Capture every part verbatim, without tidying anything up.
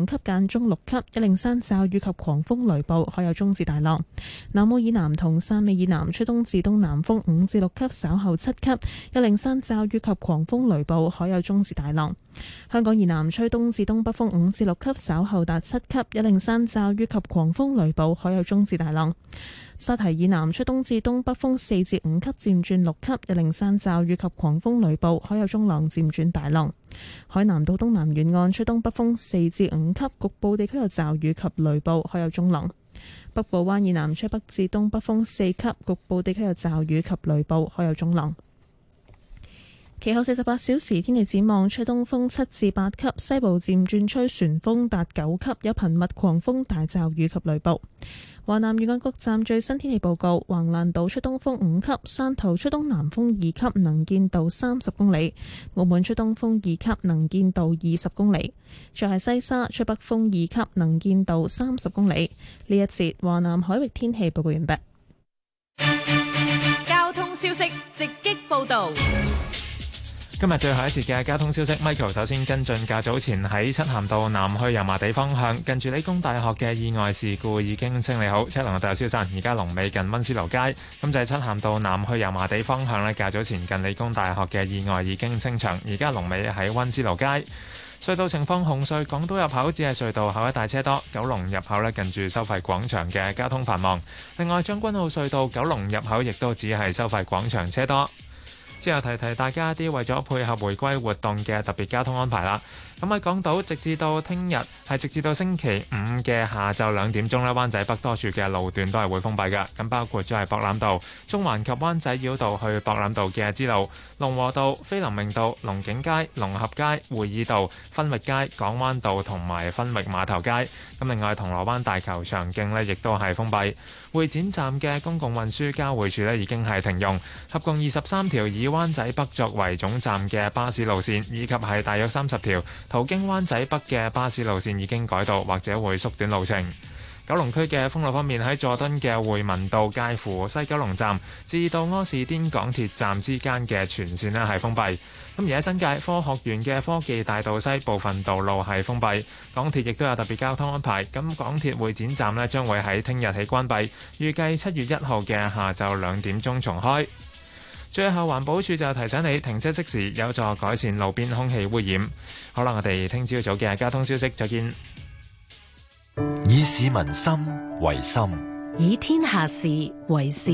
級間中六級，一零三驟雨及狂風雷暴，海有中至大浪。南澳以南同汕尾以南吹東至東南風五至六級，稍後七級，一零三驟雨及狂風雷暴，海有中至大浪。香港以南吹東至東北風五至六級，稍後達七級，一零三驟雨及狂風雷暴，海有中至大浪。沙堤以南吹東至東北風四至五級，漸轉六級，一零三驟雨及狂風雷暴，海有中浪漸轉大浪。海南島東南沿岸吹東北風四至五級，局部地區有驟雨及雷暴，海有中浪。北部灣以南吹北至東北風四級，局部地區有驟雨及雷暴，海有中浪。其後四十八小時天氣展望，吹東風七至八級，西部漸轉吹旋風達九級，有頻密狂風大驟雨及雷暴。華南沿岸各站最新天氣報告：橫瀾島吹東風五級，汕頭吹東南風二級，能見度三十公里；澳門吹東風二級，能見度二十公里。再係西沙吹北風二級，能見度三十公里。呢一節華南海域天氣報告完畢。 交通消息直擊報道。 今日最後一節嘅交通消息 ，Michael 首先跟進較早前喺漆咸道南去油麻地方向，近住理工大學嘅意外事故已經清理好，車輛大消散。而家龍尾近溫思勞街，咁就係漆咸道南去油麻地方向呢，較早前近理工大學嘅意外已經清場，而家龍尾喺溫思勞街。隧道情況：紅隧港島入口只係隧道口一帶車多，九龍入口呢，近住收費廣場嘅交通繁忙。另外將軍澳隧道九龍入口亦都只係收費廣場車多。之後提提大家一啲為咗配合回歸活動嘅特別交通安排啦。咁喺港島，直至到聽日係直至到星期五嘅下晝兩點鐘呢，灣仔北多處嘅路段都係會封閉嘅。咁包括咗係博覽道、中環及灣仔繞道去博覽道嘅支路、龍和道、菲林明道、龍景街、龍合街、會議道、分域街、港灣道同埋分域碼頭街。咁另外銅鑼灣大球場徑呢亦都係封閉。會展站嘅公共運輸交匯處呢已經係停用，合共二十三條以灣仔北作為總站嘅巴士路線，以及係大約三十條途經灣仔北嘅巴士路線已經改道或者會縮短路程。九龍區嘅封路方面，喺佐敦嘅匯民道介乎西九龍站至到柯士甸港鐵站之間嘅全線呢係封閉。咁而喺新界科學園嘅科技大道西部分道路係封閉，港鐵亦都有特別交通安排。咁港鐵會展站呢將會喺聽日起關閉，預計七月一號嘅下晝兩點鐘重開。最後環保署就提醒你停車熄匙，有助改善路邊空氣污染。好啦，我哋聽朝早嘅交通消息再見。 以市民心為心， 以天下事為事。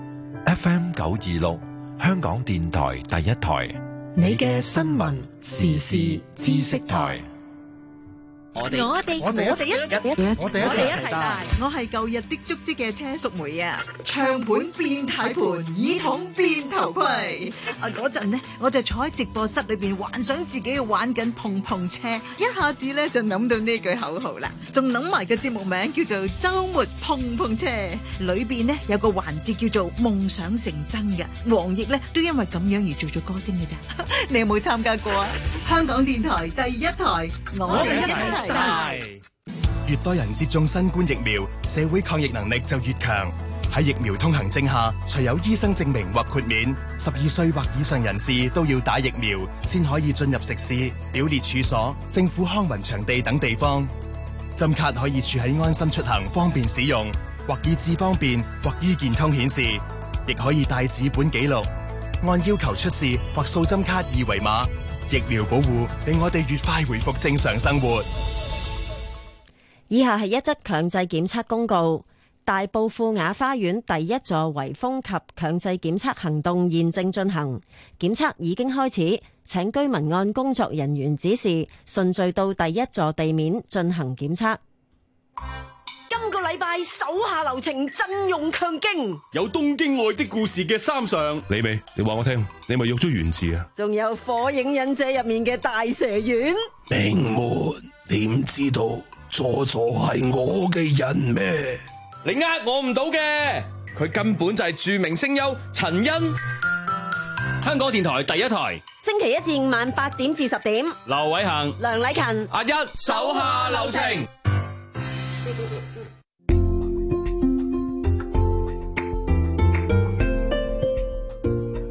F M 九二六，香港電台第一台， 你嘅新聞時事知識台。 我哋我哋我哋我哋一我哋一齊齊大。 我係舊日的足跡嘅車淑梅啊！唱盤變軚盤，耳筒變頭盔。啊嗰陣呢，我就坐喺直播室裏邊幻想自己玩緊碰碰車，一下子咧就諗到呢句口號啦，仲諗埋個節目名叫做周末碰碰車。裏邊呢有個環節叫做夢想成真嘅，黃奕咧都因為咁樣而做咗歌星嘅咋。你有冇參加過啊？香港電台第一台，我哋一齊。 越多人接種新冠疫苗，社會抗疫能力就越強。喺疫苗通行證下，除有醫生證明或豁免，十二歲或以上人士都要打疫苗，先可以進入食肆、表列處所、政府康文場地等地方。針卡可以儲喺安心出行，方便使用，或以智方便，或醫健通顯示，亦可以帶紙本記錄，按要求出示或掃針卡二維碼。疫苗保護令我哋越快回復正常生活。 以下係一則強制檢測公告：大埔富雅花園第一座圍封及強制檢測行動現正進行，檢測已經開始，請居民按工作人員指示順序到第一座地面進行檢測。 今個禮拜手下留情，陣容強勁， 有東京愛的故事嘅三上，你未？你話我聽，你咪喐咗原字啊？ 仲有火影忍者入面嘅大蛇丸。 名門點知道佐助係我嘅人咩？ 你呃我唔到嘅，佢根本就係著名聲優陳欣。香港電台第一台， 星期一至五晚八點至十點， 劉偉恒、 梁禮勤、 阿一手下留情。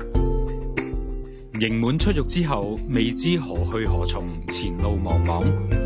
刑滿出獄之後，未知何去何從，前路茫茫。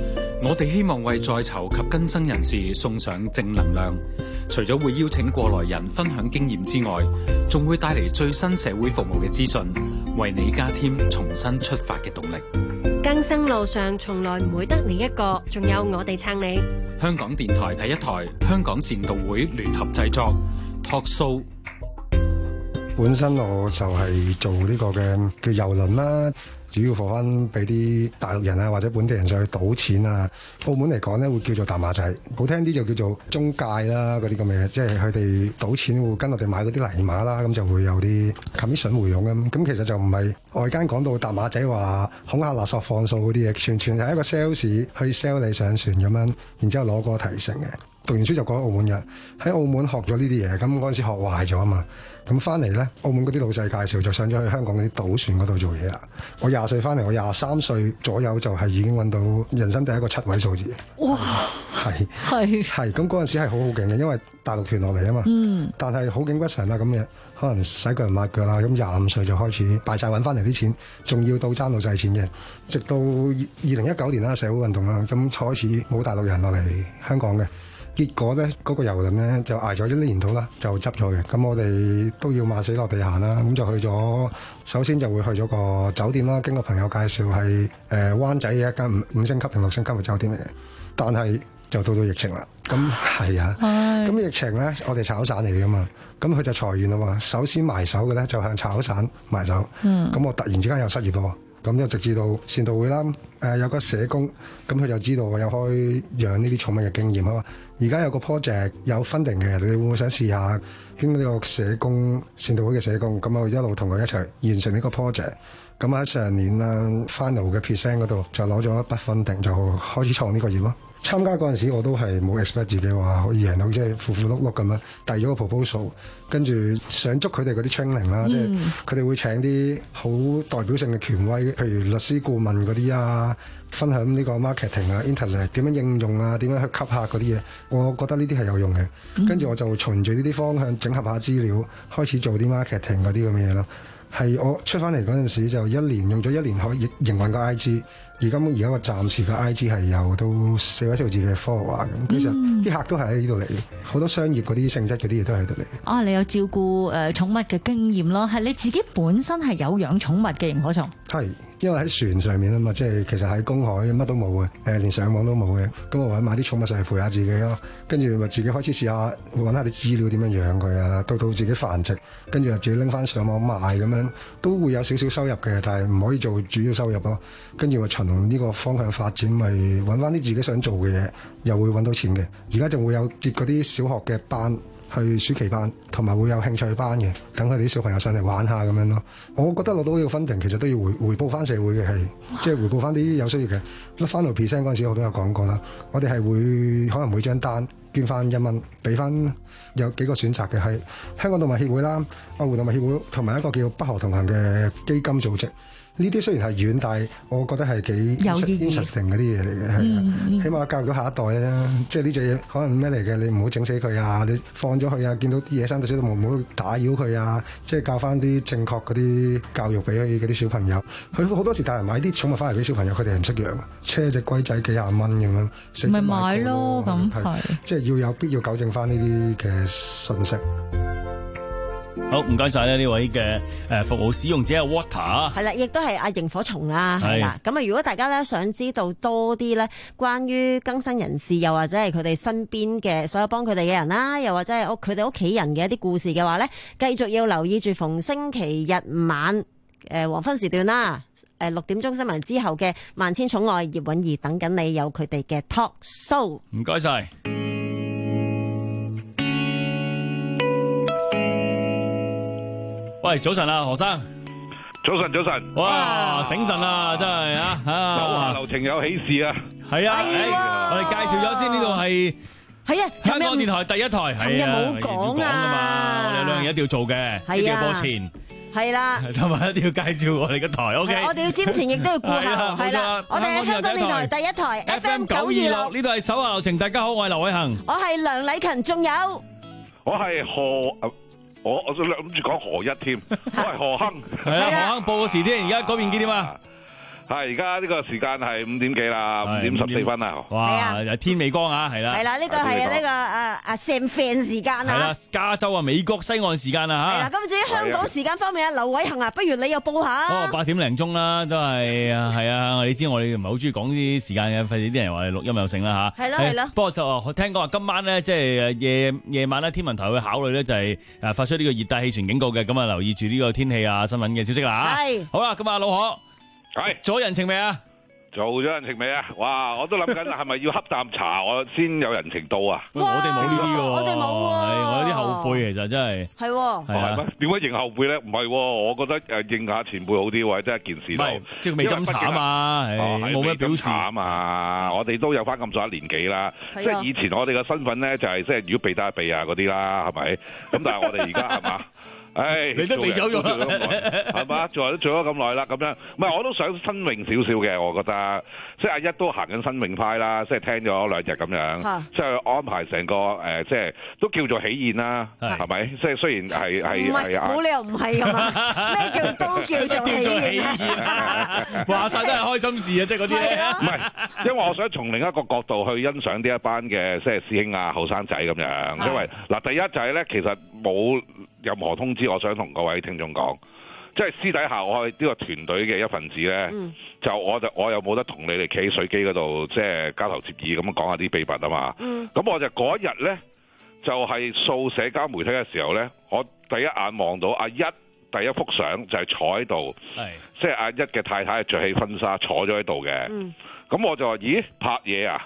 我哋希望為在囚及更生人士送上正能量，除咗會邀請過來人分享經驗之外，仲會帶嚟最新社會服務嘅資訊，為你加添重新出發嘅動力。 更生路上從來唔會得你一個，仲有我哋撐你。 香港電台第一台，香港善導會聯合製作 Talk Show。 本身我就係做呢個嘅叫郵輪啦，主要放翻俾啲大陸人啊或者本地人上去賭錢啊。澳門嚟講咧會叫做淡馬仔，好聽啲就叫做中介啦，嗰啲咁嘅嘢，即係佢哋賭錢會跟我哋買嗰啲泥馬啦，咁就會有啲 commission 回佣咁。咁其實就唔係外間講到淡馬仔話恐嚇勒索放數嗰啲嘢，全全係一個 sales 去 sell 你上船咁樣，然之後攞個提成嘅。讀完書就過咗澳門嘅，喺澳門學咗呢啲嘢，咁嗰陣時學壞咗啊嘛，咁翻嚟咧，澳門嗰啲老細介紹就上咗去香港嗰啲賭船嗰度做嘢啦。我廿歲翻嚟，我廿三歲左右就係已經揾到人生第一個七位數字。 哇！ 係係係，咁嗰陣時係好好勁嘅，因為大陸團落嚟啊嘛。嗯。但係好景不長啦，咁嘅可能洗腳人抹腳啦，咁廿五歲就開始敗晒揾翻嚟啲錢，仲要到爭老細錢嘅，直到二零一九年啦，社會運動啦，咁開始冇大陸人落嚟香港嘅。結果咧，嗰、那個郵輪咧就捱咗一年到啦，就執咗嘅。咁我哋都要馬死落地行啦，咁就去咗。首先就會去咗個酒店啦，經過朋友介紹係誒、呃、灣仔嘅一間五五星級定六星級嘅酒店嚟嘅。但係就到到疫情啦，咁係啊，咁疫情咧我哋炒散嚟㗎嘛，咁佢就裁員啦嘛。首先埋手嘅咧就向炒散埋手，咁、嗯、我突然之間又失業咯。咁就直至到善導會啦，誒、呃、有個社工，咁佢就知道我有開養呢啲寵物嘅經驗啊嘛。而家有個 project 有 funding 嘅，你會唔會想試下？經呢個社工善導會嘅社工，咁我一路同佢一齊完成呢個 project。咁喺上年啦 final 嘅 present 嗰度就攞咗一筆 funding，就開始創呢個業咯。參加嗰陣時我都係冇 expect 自己話可以贏到，即係符符碌碌咁樣遞咗個 proposal， 跟住想捉佢哋嗰啲 training 啦，即係佢哋會請啲好代表性嘅權威，譬如律師顧問嗰啲啊，分享呢個 marketing 啊 internet 點樣應用啊，點樣去吸客嗰啲嘢，我覺得呢啲係有用嘅。跟住我就循住呢啲方向整合下資料，開始做啲 marketing 嗰啲咁嘅嘢咯。係我出翻嚟嗰陣時就一年用咗一年可以營運個 I G， 而今而家個暫時嘅 I G 係有到四位數字嘅 follower 咁，其實啲客都係喺呢度嚟，好多商業嗰啲性質嗰啲嘢都喺度嚟。 啊，你有照顧誒、呃、寵物嘅經驗咯，係你自己本身係有養寵物嘅，螢火蟲？係。因為喺船上面啊嘛，即係其實喺公海乜都冇嘅，誒連上網都冇嘅，咁我揾買啲寵物上嚟陪下自己咯，跟住咪自己開始試下揾下啲資料點樣養佢啊，到到自己繁殖，跟住又自己拎翻上網賣咁樣，都會有少少收入嘅，但係唔可以做主要收入咯。跟住咪循呢個方向發展，咪揾翻啲自己想做嘅嘢，又會揾到錢嘅。而家仲會有接嗰啲小學嘅班。去暑期班，同埋會有興趣班嘅，等佢哋啲小朋友上嚟玩下咁樣咯。我覺得攞到呢個 funding，其實都要回回報翻社會嘅，係即係回報翻啲有需要嘅。甩翻到 present 嗰陣時，我都有講過啦。我哋係會可能每張單捐翻一蚊，俾翻有幾個選擇嘅，係香港動物協會啦、愛護動物協會，同埋一個叫北河同行嘅基金組織。呢啲雖然係遠，但係我覺得係幾 interesting 嗰啲嘢嚟嘅，係、嗯嗯、起碼教育到下一代啊！即係呢隻嘢可能咩嚟嘅，你唔好整死佢啊！你放咗佢啊，見到啲野生到小動物唔好打擾佢啊！即係教翻啲正確嗰啲教育俾佢嗰啲小朋友。佢好多時大人買啲寵物翻嚟俾小朋友，佢哋係唔識養，車隻龜仔幾廿蚊咁樣，咪買咯咁係，即係要有必要糾正翻呢啲嘅信息。 好，唔該晒咧呢位嘅誒服務使用者 Water 係啦，亦都係阿螢火蟲啊，係啦。咁啊，如果大家咧想知道多啲咧關於更生人士，又或者係佢哋身邊嘅所有幫佢哋嘅人啦，又或者係屋佢哋屋企人嘅一啲故事嘅話咧，繼續要留意住逢星期日晚誒黃昏時段啦，誒六點鐘新聞之後嘅萬千寵愛葉韻儀等緊你，有佢哋嘅 talk show。 唔該晒。喂，早晨啊，何生。 早晨，早晨。 哇，醒神啊，真係啊！啊， 手下留情有喜事啊！ 係啊，我哋介紹咗先，呢度係係啊， 香港電台第一台。尋日冇講啊嘛，我哋有兩樣嘢一定要做嘅，一定要播前。 係啦， 同埋一定要介紹我哋嘅台。O K， 我哋要瞻前，亦都要顧後。係啦，我哋係香港電台第一台 F M 九二六， 呢度係手下留情。大家好，我係劉偉恒， 我係梁禮勤，仲有我係何。我我諗住講何一添，我係何亨， 係啊，何亨報個時添，而家嗰邊幾點啊？ 係而家呢個時間係五點幾啦，五點十四分啦。 哇，天未光啊，係啦。 係啦，呢個係呢個啊啊 San Fran 時間啊。 係啦，加州啊，美國西岸時間啊嚇。 係啦，咁至於香港時間方面啊，劉偉恒啊，不如你又報下。 哦，八點零鐘啦，都係啊，係啊，你知我哋唔係好中意講啲時間嘅，費事啲人話你錄音又成啦嚇。 係咯係咯。 不過就聽講話今晚咧，即係夜夜晚咧，天文台會考慮咧，就係誒發出呢個熱帶氣旋警告嘅，咁啊留意住呢個天氣啊新聞嘅消息啦嚇。係。好啦，咁啊老何。 係做咗人情未啊？ 做咗人情未啊？哇！我都諗緊係咪要恰啖茶我先有人情到啊？ 我哋冇呢啲喎， 我哋冇喎， 係我有啲後悔其實真係。 係喎。 係咩？點解認後悔咧？唔係，我覺得誒認下前輩好啲喎，真係一件事都。 即係未斟茶啊嘛，冇咩表示啊嘛。我哋都有翻咁上下年紀啦，即係以前我哋嘅身份咧就係即係如果避得避啊嗰啲啦，係咪？咁但係我哋而家係嘛？唉， 你都避走咗啦， 係嘛？做都做咗咁耐啦，咁樣唔係我都想新穎少少嘅，我覺得即係阿一都行緊新穎派啦，即係聽咗兩日咁樣，即係安排成個誒，即係都叫做喜宴啦，係咪？即係雖然係係係冇理由唔係㗎嘛？咩叫都叫做喜宴？ 話曬都係開心事啊！即係嗰啲咧， 唔係，因為我想從另一個角度去欣賞呢一班嘅即係師兄啊、後生仔咁樣，因為嗱第一就係咧，其實冇任何通知。我想同各位聽眾講，即係私底下我係呢個團隊嘅一份子咧，嗯、就我就我又冇得同你哋企喺水機嗰度，即係交頭接耳咁樣講下啲秘密啊嘛。咁、嗯、我就嗰一日咧，就係、是、掃社交媒體嘅時候咧，我第一眼望到阿一第一幅相就係坐喺度，即係阿一嘅太太係着起婚紗坐咗喺度嘅。嗯咁我就話：咦，拍嘢啊！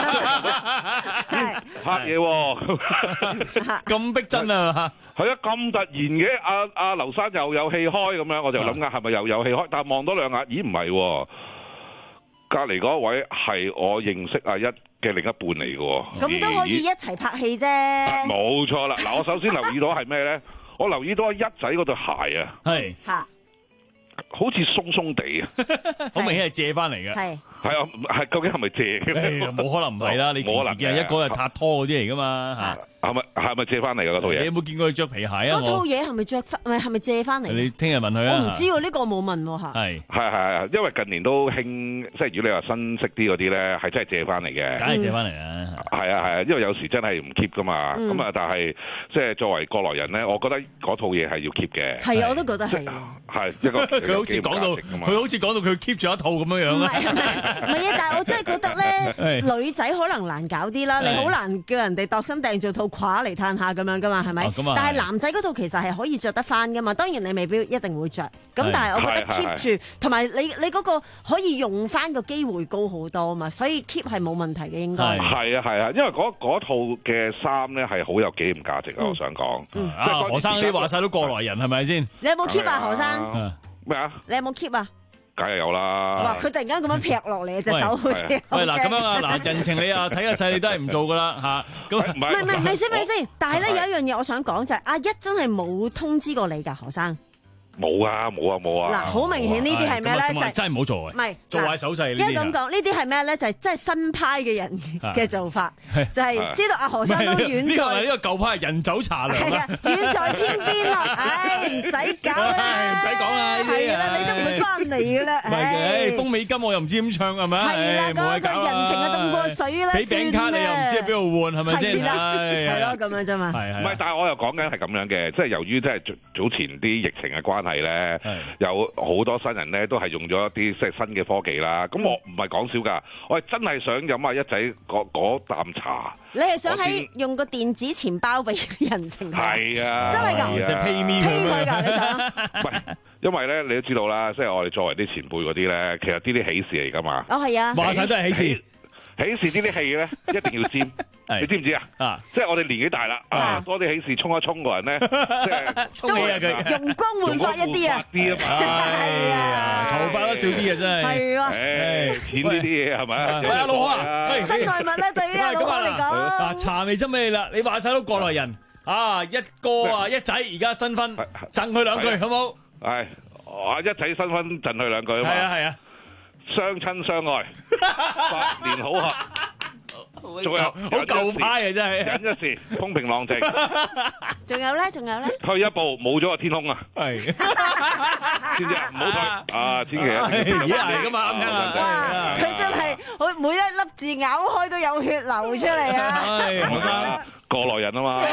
拍嘢喎， 咁逼真啊！ 係啊，咁突然嘅，阿阿劉生又有戲開咁樣，我就諗緊係咪又有戲開？但係望多兩眼，咦，唔係喎，隔離嗰位係我認識阿一嘅另一半嚟嘅喎。 咁都可以一齊拍戲啫。 冇錯啦！嗱，我首先留意到係咩咧？我留意到阿一仔嗰對鞋啊， 係嚇， 好似鬆鬆地啊， 好明顯係借翻嚟嘅。 係。 係啊，係究竟係咪借嘅咧？ 冇可能唔係啦，你平時見係一個係拍拖嗰啲嚟噶嘛嚇。 係咪係咪借翻嚟㗎嗰套嘢？ 你有冇見過佢着皮鞋啊？ 嗰套嘢係咪着翻？唔係係咪借翻嚟？ 你聽日問佢啊！ 我唔知喎，呢個冇問喎嚇。 係係係，因為近年都興，即係如果你話新式啲嗰啲咧，係真係借翻嚟嘅。 梗係借翻嚟啦。係啊係啊，因為有時真係唔 keep 噶嘛。咁啊，但係即係作為過來人咧，我覺得嗰套嘢係要 keep 嘅。 係啊，我都覺得係。 係一個佢好似講到，佢好似講到佢 keep 咗一套咁樣樣啦。 唔係唔係啊！但係我真係覺得咧，女仔可能難搞啲啦，你好難叫人哋度身訂做套褂嚟嘆下咁樣噶嘛，係咪？但係男仔嗰套其實係可以着得翻噶嘛。當然你未必一定會着，咁但係我覺得 keep 住，同埋你你嗰個可以用翻個機會高好多嘛，所以 keep 係冇問題嘅應該。 係啊係啊，因為嗰嗰套嘅衫咧係好有紀念價值啊！我想講， 啊何生啲話晒都過來人係咪先？ 你有冇 keep 啊何生？ 咩啊？ 你有冇 keep 啊？ 梗係有啦！ 哇！佢突然間咁樣劈落嚟隻手好似喂嗱咁樣啊嗱，人情你啊睇下細你都係唔做噶啦嚇。咁唔係唔係唔係先唔係先，但係咧有一樣嘢我想講就係阿一真係冇通知過你㗎何生。 冇啊冇啊冇啊！ 嗱，好明顯呢啲係咩咧？就係真係唔好做唔係做壞手勢。 因為咁講，呢啲係咩咧？就係真係新派嘅人嘅做法，就係知道阿何生都遠在呢個係呢個舊派人走茶涼。 係啊，遠在天邊啦！唉，唔使搞啦， 唔使講啦， 係啦，你都唔會翻嚟嘅啦。 唔係嘅，風美金我又唔知點唱係咪啊？ 係啦，嗰個人情啊凍過水啦， 俾餅卡你又唔知喺邊度換係咪先？ 係啦，係咯，咁樣啫嘛。 係係。唔係，但係我又講緊係咁樣嘅，即係由於即係早前啲疫情嘅關係咧。有好多新人咧，都係用咗一啲即係新嘅科技啦。咁我唔係講笑㗎，我係真係想飲下一仔嗰嗰啖茶。 你係想喺用個電子錢包俾人情？ 係啊， 真係㗎， 即係 pay me pay 佢㗎，你想？ 唔係，因為咧你都知道啦，即係我哋作為啲前輩嗰啲咧，其實呢啲喜事嚟㗎嘛。 哦，係啊， 話曬都係喜事。 喜事呢啲戲咧，一定要尖，你知唔知啊？啊，即係我哋年紀大啦，啊，多啲喜事衝一衝個人咧，即係衝起啊佢， 容光煥發一啲啊， 啲啊嘛， 係啊，頭髮都少啲啊真係， 係啊， 誒，錢呢啲嘢係咪？ 喂阿老何啊， 身外物咧對於阿老何嚟講， 嗱茶未斟俾你啦，你話曬都過來人啊，一哥啊一仔而家新婚，贈佢兩句好冇？ 係，啊一仔新婚贈佢兩句啊嘛， 係啊係啊。 相親相愛，百年好合。 仲有好舊派啊，真係忍一時風平浪靜。 仲有咧，仲有咧， 退一步冇咗個天空啊！ 係， 知唔知啊？唔好退啊！千祈啊！ 而家係噶嘛，啱聽啊！ 哇，佢真係，佢每一粒字咬開都有血流出嚟啊！ 係，何生。 過來人啊嘛，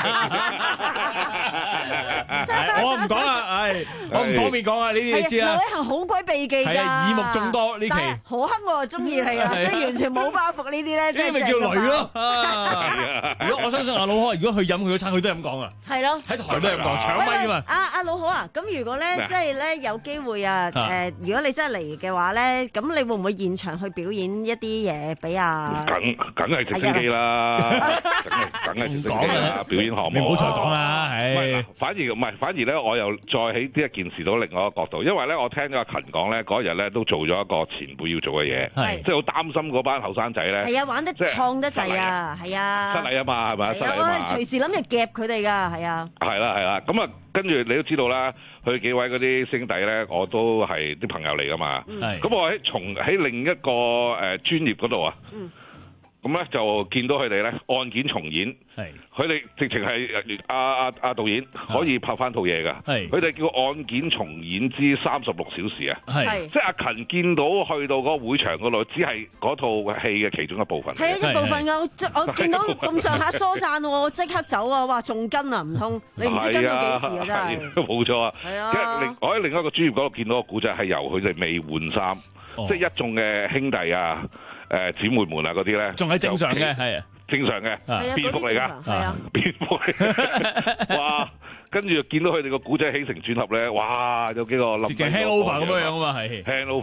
我唔講啦，唉，我唔方便講啊，呢啲你知啦。 劉偉恒好鬼避忌㗎， 耳目眾多呢期。 何克我就中意係啊，即係完全冇包袱呢啲咧， 呢啲咪叫女咯。如果我相信阿老柯，如果佢飲佢嗰餐，佢都係咁講啊。 係咯， 喺台都係咁講，搶咪㗎嘛。 阿阿老柯啊，咁如果咧，即係咧有機會啊，誒，如果你真係嚟嘅話咧，咁你會唔會現場去表演一啲嘢俾阿？ 梗梗係直升機啦，梗係。唔講啦，表演項目， 你唔好再講啦，係。 反而唔係，反而咧，我又再喺呢一件事到另外一個角度，因為咧，我聽咗阿勤講咧，嗰日咧都做咗一個前輩要做嘅嘢，係，即係好擔心嗰班後生仔咧。係啊，玩得創得滯啊，係啊。 失禮啊嘛，係咪啊？失禮啊嘛。 隨時諗住夾佢哋㗎，係啊。係啦，係啦，咁啊，跟住你都知道啦，佢幾位嗰啲兄弟咧，我都係啲朋友嚟㗎嘛。係。咁我喺從喺另一個誒專業嗰度啊。嗯。咁咧就見到佢哋咧案件重演，係佢哋直情係阿阿阿導演可以拍翻套嘢㗎，係佢哋叫案件重演之三十六小時啊，係即係阿勤見到去到嗰個會場嗰度，只係嗰套戲嘅其中一部分，係一部分㗎，即我見到咁上下疏散喎，我即刻走啊！哇，仲跟啊，唔通你唔知跟到幾時啊？真係冇錯啊！ 係啊， 即係另我喺另一個專業嗰度見到個古仔係由佢哋未換衫，即係一眾嘅兄弟啊。誒姊妹們啊嗰啲咧，仲係正常嘅，係啊，正常嘅，蝙蝠嚟㗎，係啊，蝙蝠嚟，哇！跟住見到佢哋個古仔起承轉合咧，哇！有幾個直情 handover 咁樣樣啊嘛，係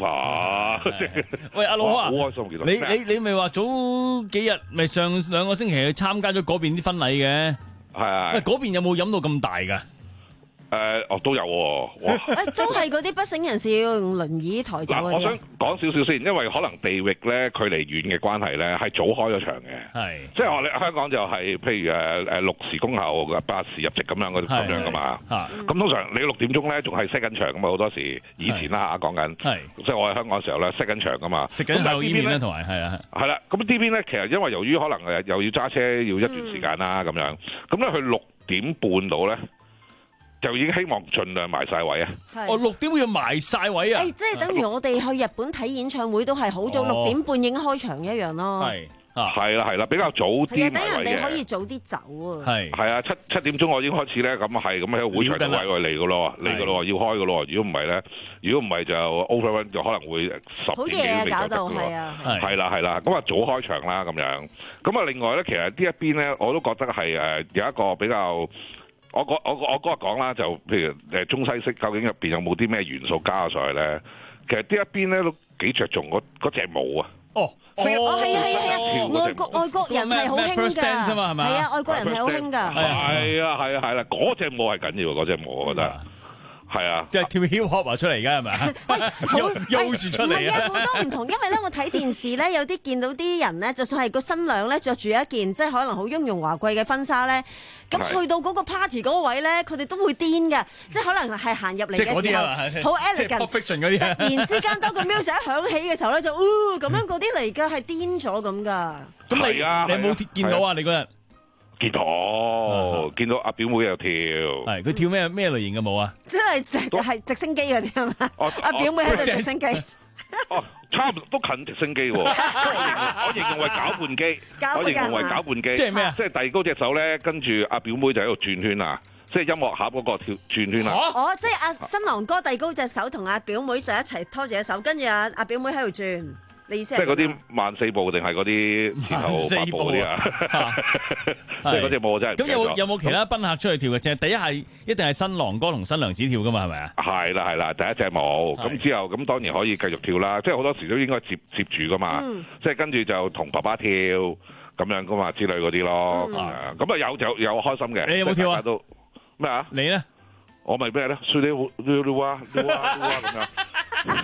handover。 喂，阿老柯啊， 好開心，其實你你你咪話早幾日咪上兩個星期去參加咗嗰邊啲婚禮嘅， 係啊。 喂，嗰邊有冇飲到咁大㗎？ 誒，哦都有喎， 誒都係嗰啲不省人事要用輪椅抬走嗰啲。 我想講少少先，因為可能地域咧距離遠嘅關係咧，係早開咗場嘅，係即係我哋香港就係譬如誒誒六時恭候，八時入席咁樣嗰咁樣噶嘛。咁通常你六點鐘咧仲係 set 緊場噶嘛，好多時以前啦嚇講緊，即係我喺香港嘅時候咧 set 緊場噶嘛。食緊後面咧同埋係啊，係啦。咁呢邊咧其實因為由於可能誒又要揸車要一段時間啦咁樣，咁咧佢六點半到咧。就已經希望盡量埋晒位啊！ 哦，六點要埋晒位啊！ 誒，即係等於我哋去日本睇演唱會都係好早六點半已經開場一樣咯。係啊，係啦係啦，比較早啲埋位嘅。 等人哋可以早啲走啊！ 係係啊，七七點鐘我已經開始咧，咁係咁喺個會場度位嚟嘅咯，嚟嘅咯，要開嘅咯。如果唔係咧，如果唔係就 overrun 就可能會十點幾都未走得嘅喎。係啦係啦，咁啊早開場啦咁樣。咁啊另外咧，其實呢一邊咧，我都覺得係誒有一個比較。我我我我嗰日講啦，就譬如誒中西式，究竟入邊有冇啲咩元素加上去咧？其實呢一邊咧都幾着重嗰嗰隻舞啊！ 哦哦，係啊係啊係啊！外國外國人係好興㗎，係啊，外國人係好興㗎。 係啊係啊係啦，嗰隻舞係緊要，嗰隻舞我覺得。係啊， 即係跳 hip hop 出嚟㗎係咪啊？悠住出嚟啊！ 好多唔同，因為咧我睇電視咧，有啲見到啲人咧，就算係個新娘咧着住一件即係可能好雍容華貴嘅婚紗咧，咁去到嗰個 party 嗰個位咧，佢哋都會癲㗎，即係可能係行入嚟嘅時候好 elegant，突然之間當個 music 一響起嘅時候咧，就哦咁樣嗰啲嚟㗎，係癲咗咁㗎。 咁你你有冇見到啊？你嗰日？ 見到，見到阿表妹又跳， 係佢跳咩咩類型嘅舞啊？ 真係直係直升機嗰啲係嘛？阿表妹喺度直升機， 哦，差唔多都近直升機喎。我形容為攪拌機，我形容為攪拌機， 即係咩啊？ 即係遞高隻手咧，跟住阿表妹就喺度轉圈啊！即係音樂盒嗰個跳轉圈啊！ 哦，即係阿新郎哥遞高隻手，同阿表妹就一齊拖住隻手，跟住阿阿表妹喺度轉。你意思係即係嗰啲慢四步定係嗰啲前後八步嗰啲啊？即係嗰隻舞真係。 咁有有冇其他賓客出去跳嘅啫？第一係一定係新郎哥同新娘子跳噶嘛？係咪啊？ 係啦係啦，第一隻舞咁之後咁當然可以繼續跳啦。即係好多時都應該接接住噶嘛。嗯、即係跟住就同爸爸跳咁樣噶嘛之類嗰啲咯。咁啊、嗯、有就有開心嘅。 你有冇跳啊？ 都咩啊？ 你咧？ 我咪咩咧？輸你好，你你哇你哇你哇咁樣。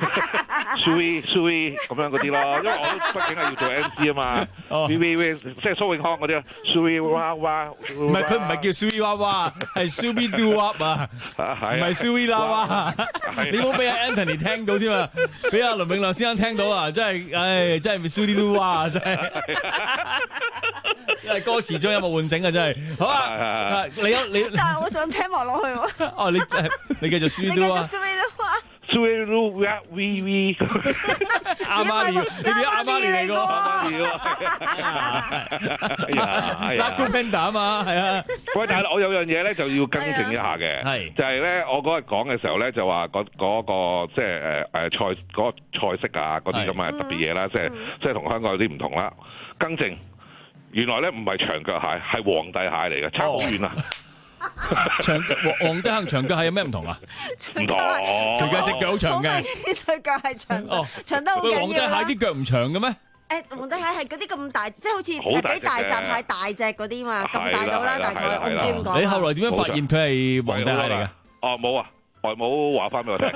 Sui Sui 咁樣嗰啲咯，因為我都畢竟係要做 M C 啊嘛。V V V 即係蘇永康嗰啲 Sui 娃娃， 唔係佢唔係叫 Sui 娃娃，係 Sui Do Up 啊，唔係 Sui 啦娃。你唔好俾阿 Anthony 聽到添啊，俾阿倫永亮先生聽到啊，真係，唉，真係 Sui Do 啊，真係。因為歌詞將音樂喚醒啊，真係。好啊，你有你， 但係我想聽埋落去喎。 哦，你你繼續 Sui Do 啊。 Sui Do V V 阿媽料，你哋阿媽料嚟個。阿媽料啊。Black Panther 啊嘛，係啊。 喂，但係我有樣嘢咧就要更正一下嘅，係就係咧，我嗰日講嘅時候咧就話嗰嗰個即係誒誒菜嗰個菜式啊嗰啲咁嘅特別嘢啦，即係即係同香港有啲唔同啦。更正，原來咧唔係長腳蟹，係皇帝蟹嚟嘅，差好遠啊！ 長腳皇帝蟹長腳蟹有咩唔同啊？ 唔同， 佢嘅隻腳好長嘅， 對腳係長，哦，長得好緊要。 皇帝蟹啲腳唔長嘅咩？ 誒，皇帝蟹係嗰啲咁大，即係好似係比大閘蟹大隻嗰啲嘛，咁大到啦，大概我唔知點講。 你後來點樣發現佢係皇帝蟹嚟嘅？ 哦，冇啊。外母話翻俾我聽，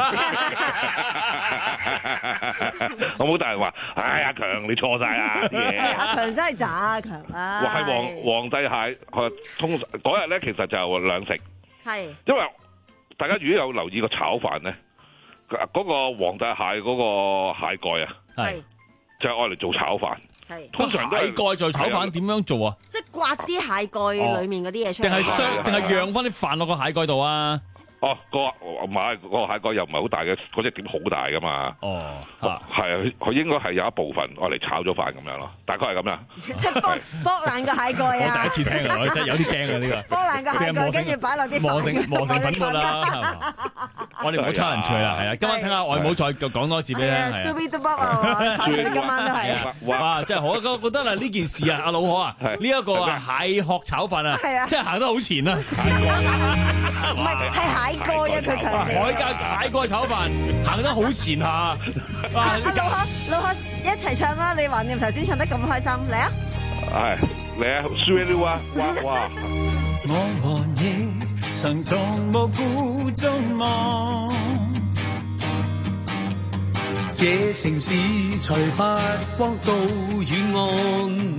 我冇大人話，唉，阿強你錯晒啦啲嘢。 阿強真係渣，阿強啊！ 話係皇皇帝蟹，佢通常嗰日咧其實就兩食， 係因為大家如果有留意個炒飯咧，嗰、嗰個皇帝蟹嗰個蟹蓋啊，係就係愛嚟做炒飯。係通常都蟹蓋做炒飯點樣做啊？ 即係刮啲蟹蓋裡面嗰啲嘢出嚟， 定係雙定係釀翻啲飯落個蟹蓋度啊？ 哦，個買個蟹蓋又唔係好大嘅，嗰隻點好大噶嘛？哦，係啊，佢應該係有一部分我嚟炒咗飯咁樣咯，大概係咁啦。 即係剝剝爛個蟹蓋啊！ 我第一次聽啊，我真係有啲驚啊呢個。 剝爛個蟹蓋，跟住擺落啲磨成磨成粉末啦，係嘛？我哋唔好差人趣啦，係啊！今晚聽下外母再講多次俾你聽。係啊 ，Sui Do Up 啊，晒佢今晚都係啊！ 哇，真係我覺得啊，呢件事啊，阿老可啊，呢一個啊蟹殼炒飯啊，真係行得好前啊！ 唔係係蟹蓋啊，佢強調。 海家蟹蓋炒飯行得好前下。阿老可老可一齊唱啦！你橫掂頭先唱得咁開心，嚟啊！ 係嚟啊 Sui Do 啊！哇哇！ 我和你曾從無負中望，這城市才發光到遠岸，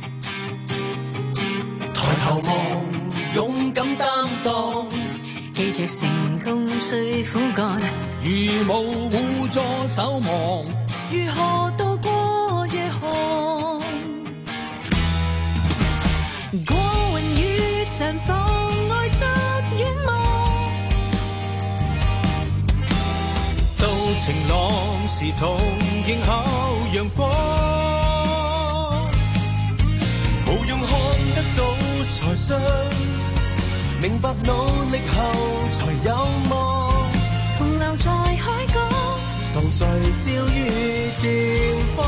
抬頭望，勇敢擔當。 記着成功需苦幹， 如無互助守望， 如何渡過夜寒？過雲雨上妨礙着遠望， 到晴朗時同迎候陽光，無用看得到才信。明白努力後才有望， 同留在海港， 同聚焦於前方。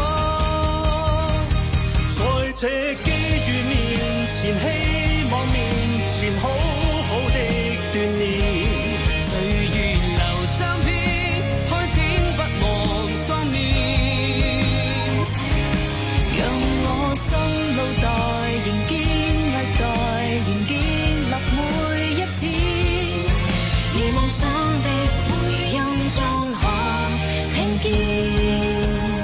在這機遇面前，希望面前好好的鍛鍊。歲月留相片，開展不忘雙面。 讓我心腦袋仍堅毅待，仍堅立每一天，而夢想的回音中可聽見。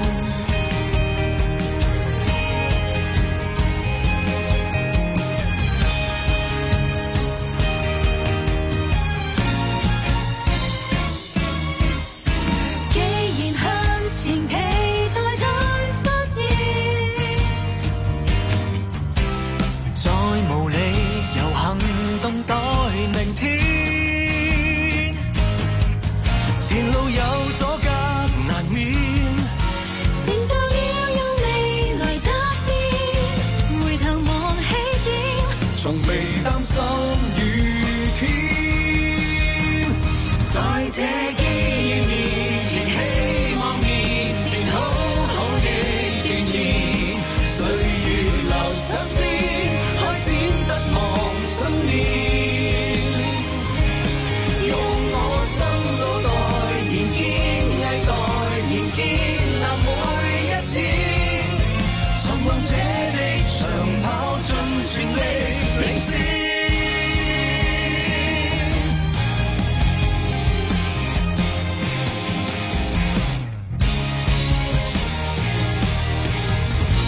這機遇面前，希望面前好好的鍛鍊。歲月留身邊，開展不忘信念。用我心腦袋，仍堅毅待，仍堅立每一天。尋夢這地長跑，盡全力領先。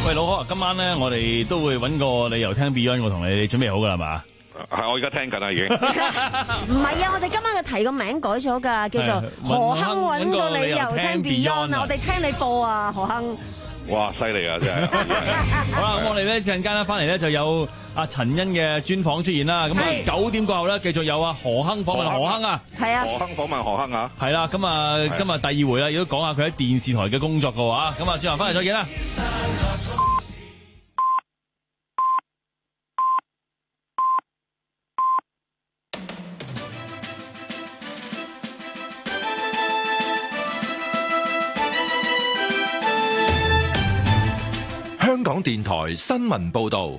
喂，老何，今晚咧我哋都會揾個理由聽 Beyond，我同你準備好噶啦嘛？ 係，我而家聽緊啦已經。 唔係啊，我哋今晚嘅題個名改咗㗎，叫做何亨揾個理由聽 Beyond 啊！我哋聽你播啊，何亨。 哇，犀利啊，真係！ 好啦，咁我哋咧陣間咧翻嚟咧就有阿陳欣嘅專訪出現啦。咁啊九點過後咧繼續有啊何亨訪問何亨啊。 係啊。 何亨訪問何亨啊。 係啦，咁啊今日第二回啦，亦都講下佢喺電視台嘅工作嘅話，咁啊轉頭翻嚟再見啦。 香港電台新聞報道，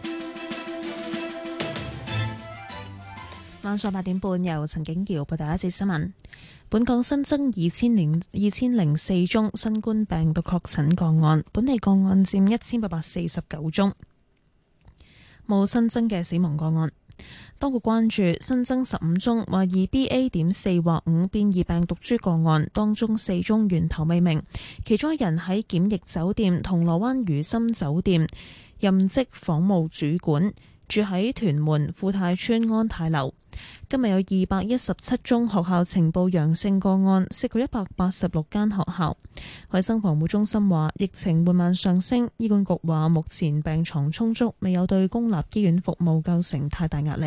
晚上八點半由陳景瑤報第一節新聞。本港新增二千零二千零四宗新冠病毒確診個案，本地個案佔一千八百四十九宗，冇新增嘅死亡個案。當局關注新增十五宗懷疑 B A 點四或五變異病毒株個案，當中四宗源頭未明，其中一人喺檢疫酒店銅鑼灣如心酒店任職房務主管，住喺屯門富泰邨安泰樓。今日有二百一十七宗學校呈報陽性個案，涉及一百八十六間學校。衛生防護中心話疫情緩慢上升，醫管局話目前病床充足，未有對公立醫院服務構成太大壓力。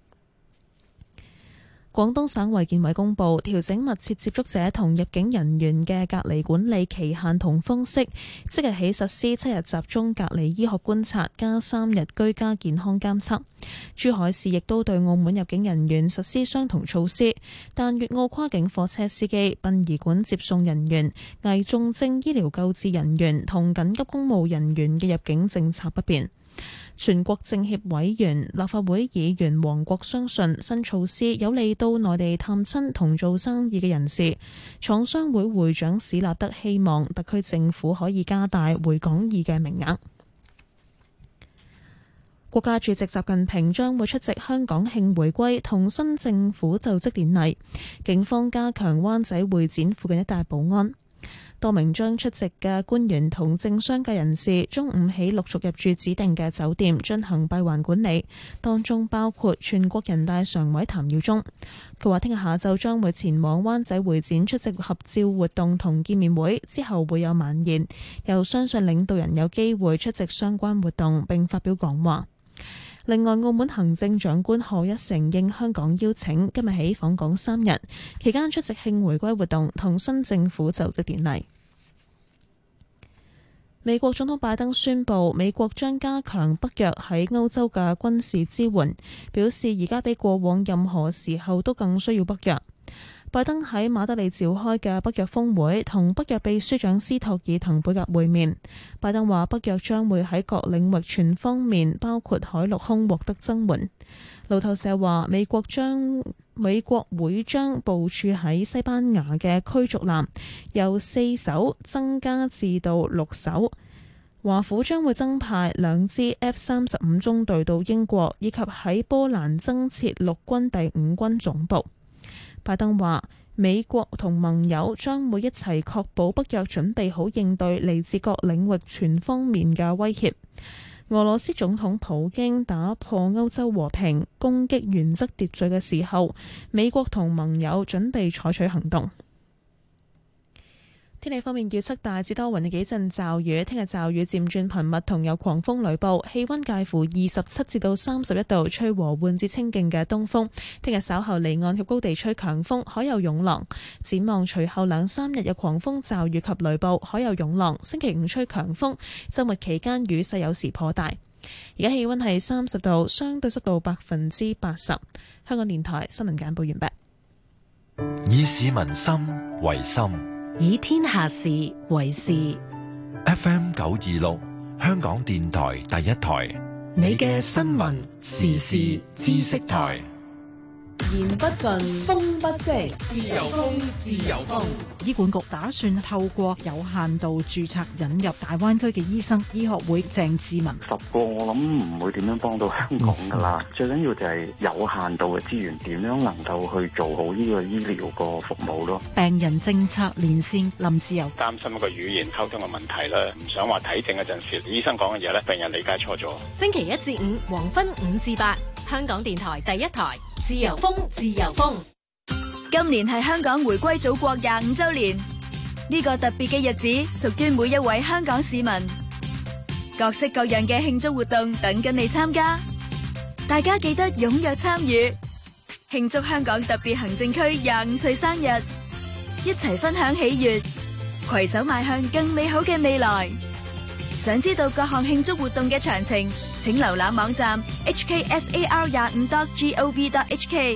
廣東省衛健委公布調整密切接觸者同入境人員嘅隔離管理期限同方式，即日起實施七日集中隔離醫學觀察加三日居家健康監測。珠海市亦都對澳門入境人員實施相同措施，但粵澳跨境貨車司機、殯儀館接送人員、危重症醫療救治人員同緊急公務人員嘅入境政策不變。全國政協委員、立法會議員黃國相信新措施有利到內地探親同做生意嘅人士。廠商會會長史立德希望特區政府可以加大回港易嘅名額。國家主席習近平將會出席香港慶回歸同新政府就職典禮，警方加強灣仔會展附近一帶保安。多名將出席嘅官員同政商界人士中午起陸續入住指定嘅酒店進行閉環管理，當中包括全國人大常委譚耀宗。佢話聽日下晝將會前往灣仔會展出席合照活動同見面會，之後會有晚宴，又相信領導人有機會出席相關活動並發表講話。另外，澳門行政長官賀一誠應香港邀請，今日起訪港三日，期間出席慶回歸活動同新政府就職典禮。美國總統拜登宣布，美國將加強北約喺歐洲嘅軍事支援，表示而家比過往任何時候都更需要北約。拜登喺馬德里召開嘅北約峰會同北約秘書長斯托爾滕貝格會面。拜登話北約將會喺各領域全方面，包括海陸空獲得增援。路透社話美國將美國會將部署喺西班牙嘅驅逐艦由四艘增加至到六艘。華府將會增派兩支 F 三十五中隊到英國，以及喺波蘭增設陸軍第五軍總部。拜登話美國同盟友將會一齊確保北約準備好應對嚟自各領域全方面嘅威脅。俄羅斯總統普京打破歐洲和平、攻擊原則秩序嘅時候，美國同盟友準備採取行動。天氣方面預測大致多雲嘅幾陣驟雨，聽日驟雨漸轉頻密同有狂風雷暴，氣溫介乎二十七至到三十一度，吹和緩至清勁嘅東風。聽日稍後離岸及高地吹強風，海有湧浪。展望隨後兩三日有狂風驟雨及雷暴，海有湧浪。星期五吹強風，周末期間雨勢有時頗大。而家氣溫係三十度，相對濕度百分之八十。香港電台新聞簡報完畢。 以市民心為心， 以天下事為事。 F M 九二六，香港電台第一台， 你嘅新聞時事知識台。 言不盡，風不息，自由風，自由風。 醫管局打算透過有限度註冊引入大灣區嘅醫生。醫學會鄭志文： 十個我諗唔會點樣幫到香港㗎啦，最緊要就係有限度嘅資源點樣能夠去做好呢個醫療個服務咯。 病人政策連線林志友： 擔心一個語言溝通嘅問題啦，唔想話睇症嗰陣時，醫生講嘅嘢咧，病人理解錯咗。 星期一至五黃昏五至八，香港電台第一台，自由風，自由風。 今年係香港回歸祖國廿五週年，呢個特別嘅日子屬於每一位香港市民。各式各樣嘅慶祝活動等緊你參加，大家記得踴躍參與，慶祝香港特別行政區廿五歲生日，一齊分享喜悅，攜手邁向更美好嘅未來。想知道各項慶祝活動嘅詳情，請瀏覽網站 h k s a r 廿五 dot gov dot h k。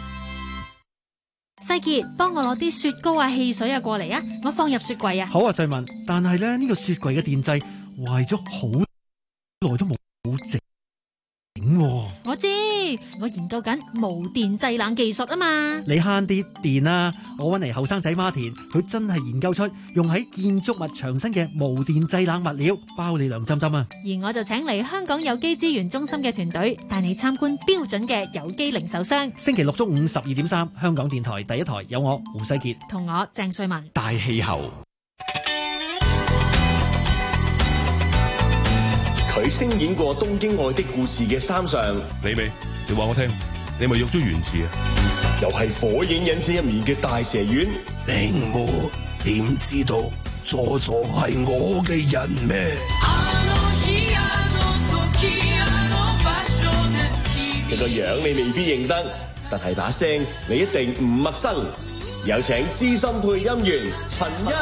世傑，幫我攞啲雪糕啊、汽水啊過嚟啊，我放入雪櫃啊。 好啊，世文。但係咧，呢個雪櫃嘅電掣壞咗好耐都冇整。 我知，我研究緊無電製冷技術啊嘛。 你慳啲電啊！我搵嚟後生仔孖田，佢真係研究出用喺建築物牆身嘅無電製冷物料，包你涼浸浸啊！ 而我就請嚟香港有機資源中心嘅團隊，帶你參觀標準嘅有機零售商。 星期六中午十二點三，香港電台第一台有我胡世傑同我鄭瑞文。 大氣候。 佢聲演過《東京愛的故事》嘅三上， 你未？你話我聽，你咪喐咗原字啊？ 又係《火影忍者》入面嘅大蛇丸。 靈魔點知道佐助係我嘅人咩？ 你個樣你未必認得，但係把聲你一定唔陌生。有請資深配音員陳欣。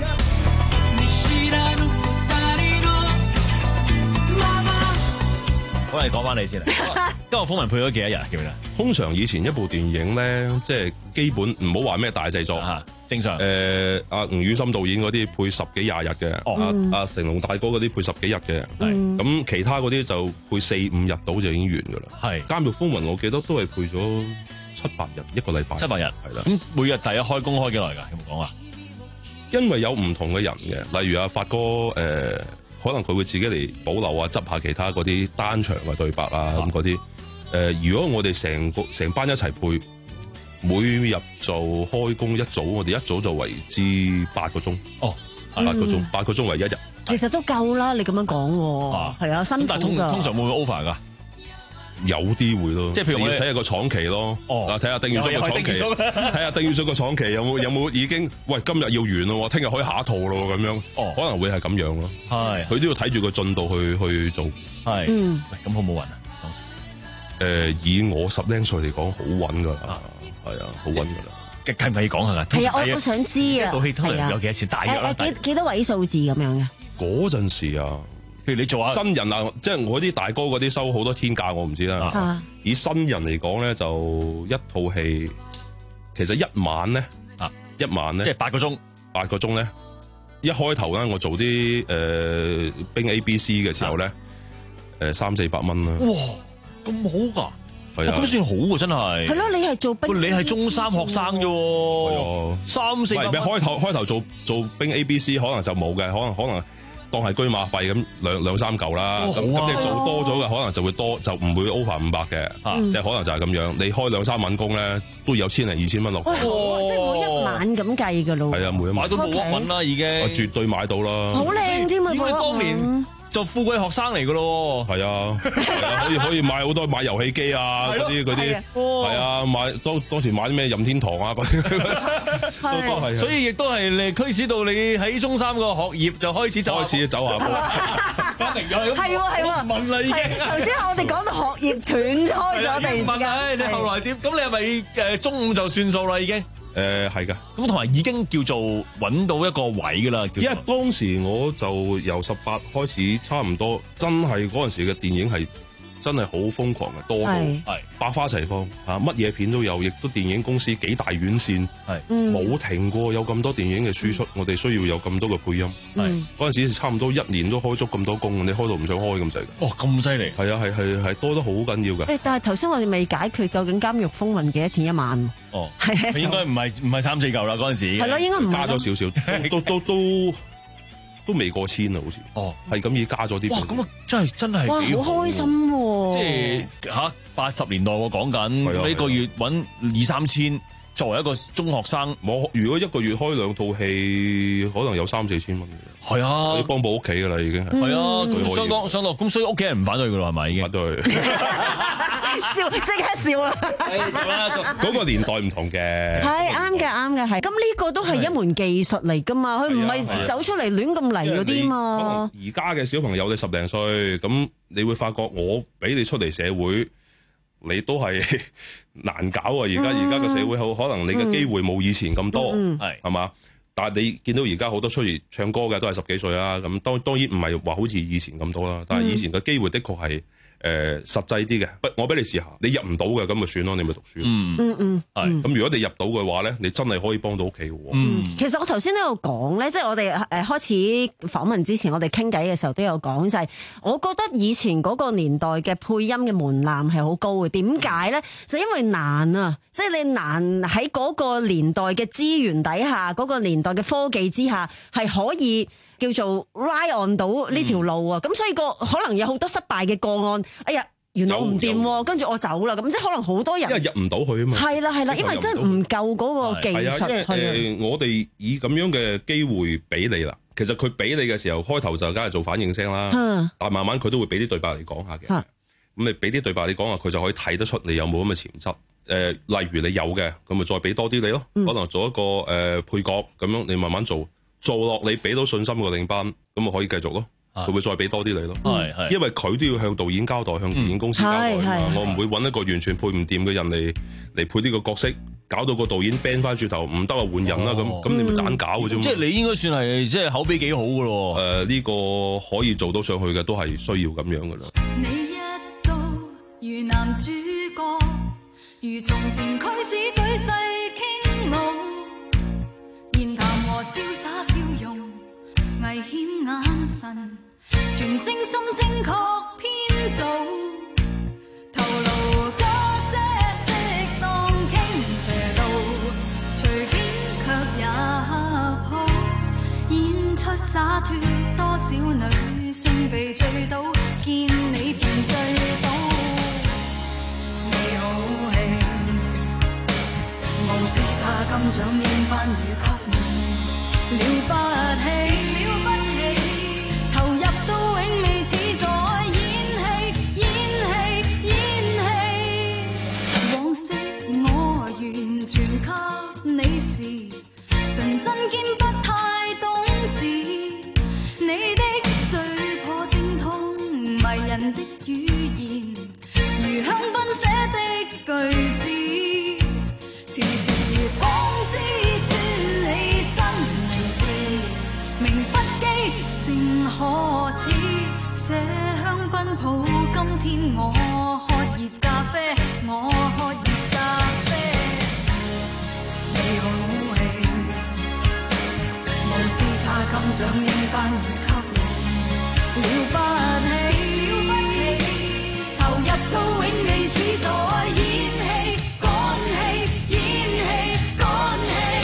我嚟講翻你先啦。今日風雲配咗幾多日？記唔記得？ 通常以前一部電影咧，即係基本唔好話咩大製作， 啊、正常。 誒，阿吳宇森導演嗰啲配十幾廿日嘅，阿、哦、阿、啊、成龍大哥嗰啲配十幾日嘅，咁、嗯、其他嗰啲就配四五日到就已經完噶啦。係監獄風雲，我記得都係配咗七八日，一個禮拜。 七八日係啦。咁每日第一開工開幾耐㗎？有冇講啊？ 因為有唔同嘅人嘅，例如阿發哥誒。呃可能佢會自己嚟保留啊，執下其他嗰啲單場嘅對白啊，咁嗰啲。誒，如果我哋成個成班一齊配，每日就開工一早，我哋一早就為之八個鐘。哦，八個鐘，八個鐘為一日。 其實都夠啦，你咁樣講，係啊，辛苦㗎。 但係通通常會唔會 over 㗎？ 有啲會咯， 即係譬如我睇下個廠期咯。哦，嗱，睇下丁宇叔個廠期，睇下丁宇叔個廠期有冇有冇已經喂今日要完咯，聽日可以下一套咯咁樣。哦，可能會係咁樣咯。係，佢都要睇住個進度去去做。係， 嗯，咁好唔好運啊？當時， 誒，以我十零歲嚟講，好穩噶啦，係啊，好穩噶啦。 計唔計講下㗎？ 係啊，我我想知啊。 一套戲通常有幾多錢？大約啦。 誒幾幾多位數字咁樣嘅？ 嗰陣時啊。 譬如你做下新人啊，即係我啲大哥嗰啲收好多天價，我唔知啦。啊、以新人嚟講咧，就一套戲其實一晚咧，啊一晚咧， 即係八個鐘，八個鐘咧。一開頭咧，我做啲誒、呃、兵 A B C 嘅時候咧，誒、啊呃、三四百蚊啦。 哇，咁好㗎！係啊，咁算好喎，真係。係咯，你係做兵， 你係中三學生啫喎。三四百蚊。 開頭開頭做做兵 A B C 可能就冇嘅，可能可能。當係車馬費咁兩兩三嚿啦，咁咁、哦啊、你做多咗嘅可能就會多，就唔會 over 五百嘅，嗯、即係可能就係咁樣。你開兩三晚工咧，都有千零二千蚊落。 哇！即係每一晚咁計㗎咯。 係啊，每一晚買到冇屈揾啦，已經。 我絕對買到啦。 好靚添啊！ 因為當年。就富貴學生嚟噶咯， 係啊，可以可以買好多買遊戲機啊，嗰啲嗰啲，係啊，買當當時買啲咩任天堂啊嗰啲，都都係。 所以亦都係你驅使到你喺中三個學業就開始走， 開始走下坡。 係喎係喎， 問啦已經。 頭先我哋講到學業斷開咗，突然之間。 你後來點？咁你係咪誒中午就算數啦已經？ 誒係噶， 咁同埋已經叫做揾到一個位噶啦。 因為當時我就由十八開始，差唔多真係嗰陣時嘅電影係真係好瘋狂嘅，多到係百花齊放嚇，乜嘢片都有，亦都電影公司幾大院線係冇停過，有咁多電影嘅輸出，我哋需要有咁多嘅配音。係嗰陣時差唔多一年都開足咁多工，你開到唔想開咁滯。 哇，咁犀利！係啊，係係係多得好緊要嘅。 誒，但係頭先我哋未解決究竟監獄風雲幾多錢一晚？ 哦，係應該唔係唔係三四嚿啦，嗰陣時係咯，應該唔係加咗少少，都都都都未過千啊，好似哦， 係咁已加咗啲。 哇，咁啊真係真係哇，好開心喎！ 即係嚇八十年代我講緊呢個月揾二三千。作為一個中學生， 我如果一個月開兩套戲，可能有三四千蚊嘅。 係啊， 可以幫補屋企㗎啦，已經係。 係啊，相當相當。咁所以屋企人唔反對㗎啦，係咪已經？ 反對。 笑，即刻笑啦！ 嗰個年代唔同嘅。 係啱嘅，啱嘅，係。咁呢個都係一門技術嚟㗎嘛，佢唔係走出嚟亂咁嚟嗰啲嘛。 而家嘅小朋友你十零歲，咁你會發覺我俾你出嚟社會。你都係難搞啊！而家而家個社會好，可能你嘅機會冇以前咁多，係係嘛？但係你見到而家好多出嚟唱歌嘅都係十幾歲啦，咁當當然唔係話好似以前咁多啦，但係以前嘅機會的確係。誒、呃、實際啲嘅，不我俾你試下，你入唔到嘅咁咪算咯，你咪讀書。 嗯嗯嗯， 係咁。如果你入到嘅話咧，你真係可以幫到屋企嘅喎。 嗯，其實我頭先都有講咧，即係我哋誒開始訪問之前，我哋傾偈嘅時候都有講，就係我覺得以前嗰個年代嘅配音嘅門檻係好高嘅。點解咧？就因為難啊，即係你難喺嗰個年代嘅資源底下，嗰個年代嘅科技之下，係可以叫做 ride on 到呢條路啊，咁、嗯、所以個可能有好多失敗嘅個案。哎呀，原來唔掂，跟住我走啦，咁即係可能好多人因為入唔到去啊嘛。係啦係啦，因為真係唔夠嗰個技術。 係啊，因為誒我哋以咁樣嘅機會俾你啦，其實佢俾你嘅時候，開頭就梗係做反應聲啦，嗯、但係慢慢佢都會俾啲對白嚟講下嘅。咁、嗯、你俾啲對白你講下，佢就可以睇得出你有冇咁嘅潛質。誒、呃，例如你有嘅，咁咪再俾多啲你咯、嗯。可能做一個誒、呃、配角咁樣，你慢慢做。做落你俾到信心個領班，咁咪可以繼續咯。佢會再俾多啲你咯。係係，因為佢都要向導演交代，向電影公司交代啊嘛。我唔會揾一個完全配唔掂嘅人嚟嚟配呢個角色，搞到個導演 ban 翻轉頭，唔得啊換人啦咁。咁、哦、你咪盞搞嘅啫嘛。即係你應該算係即係口碑幾好嘅咯。誒、呃、呢、這個可以做到上去嘅都係需要咁樣嘅啦。 你一到如男主角，如從前驅使舉世傾慕。言談和瀟灑笑容，危險眼神，全精心精確編造，頭顱加些適當傾斜度，隨便卻也抱，演出灑脫，多少女性被醉倒，見你便醉倒，你好戲，無視怕金獎應頒與給了不起，了不起，投入到永未似在演戲，演戲，演戲。往昔我完全給你時，純真兼不太懂事。你的最破精通迷人的語言，如香檳寫的句子，遲遲方知穿你真。名不羈成何似？這香檳鋪，今天我喝熱咖啡，我喝熱咖啡。你好戲，無視怕金獎應頒與給你，了不起，了不起，投入到永未似在演戲，趕戲，演戲，趕戲。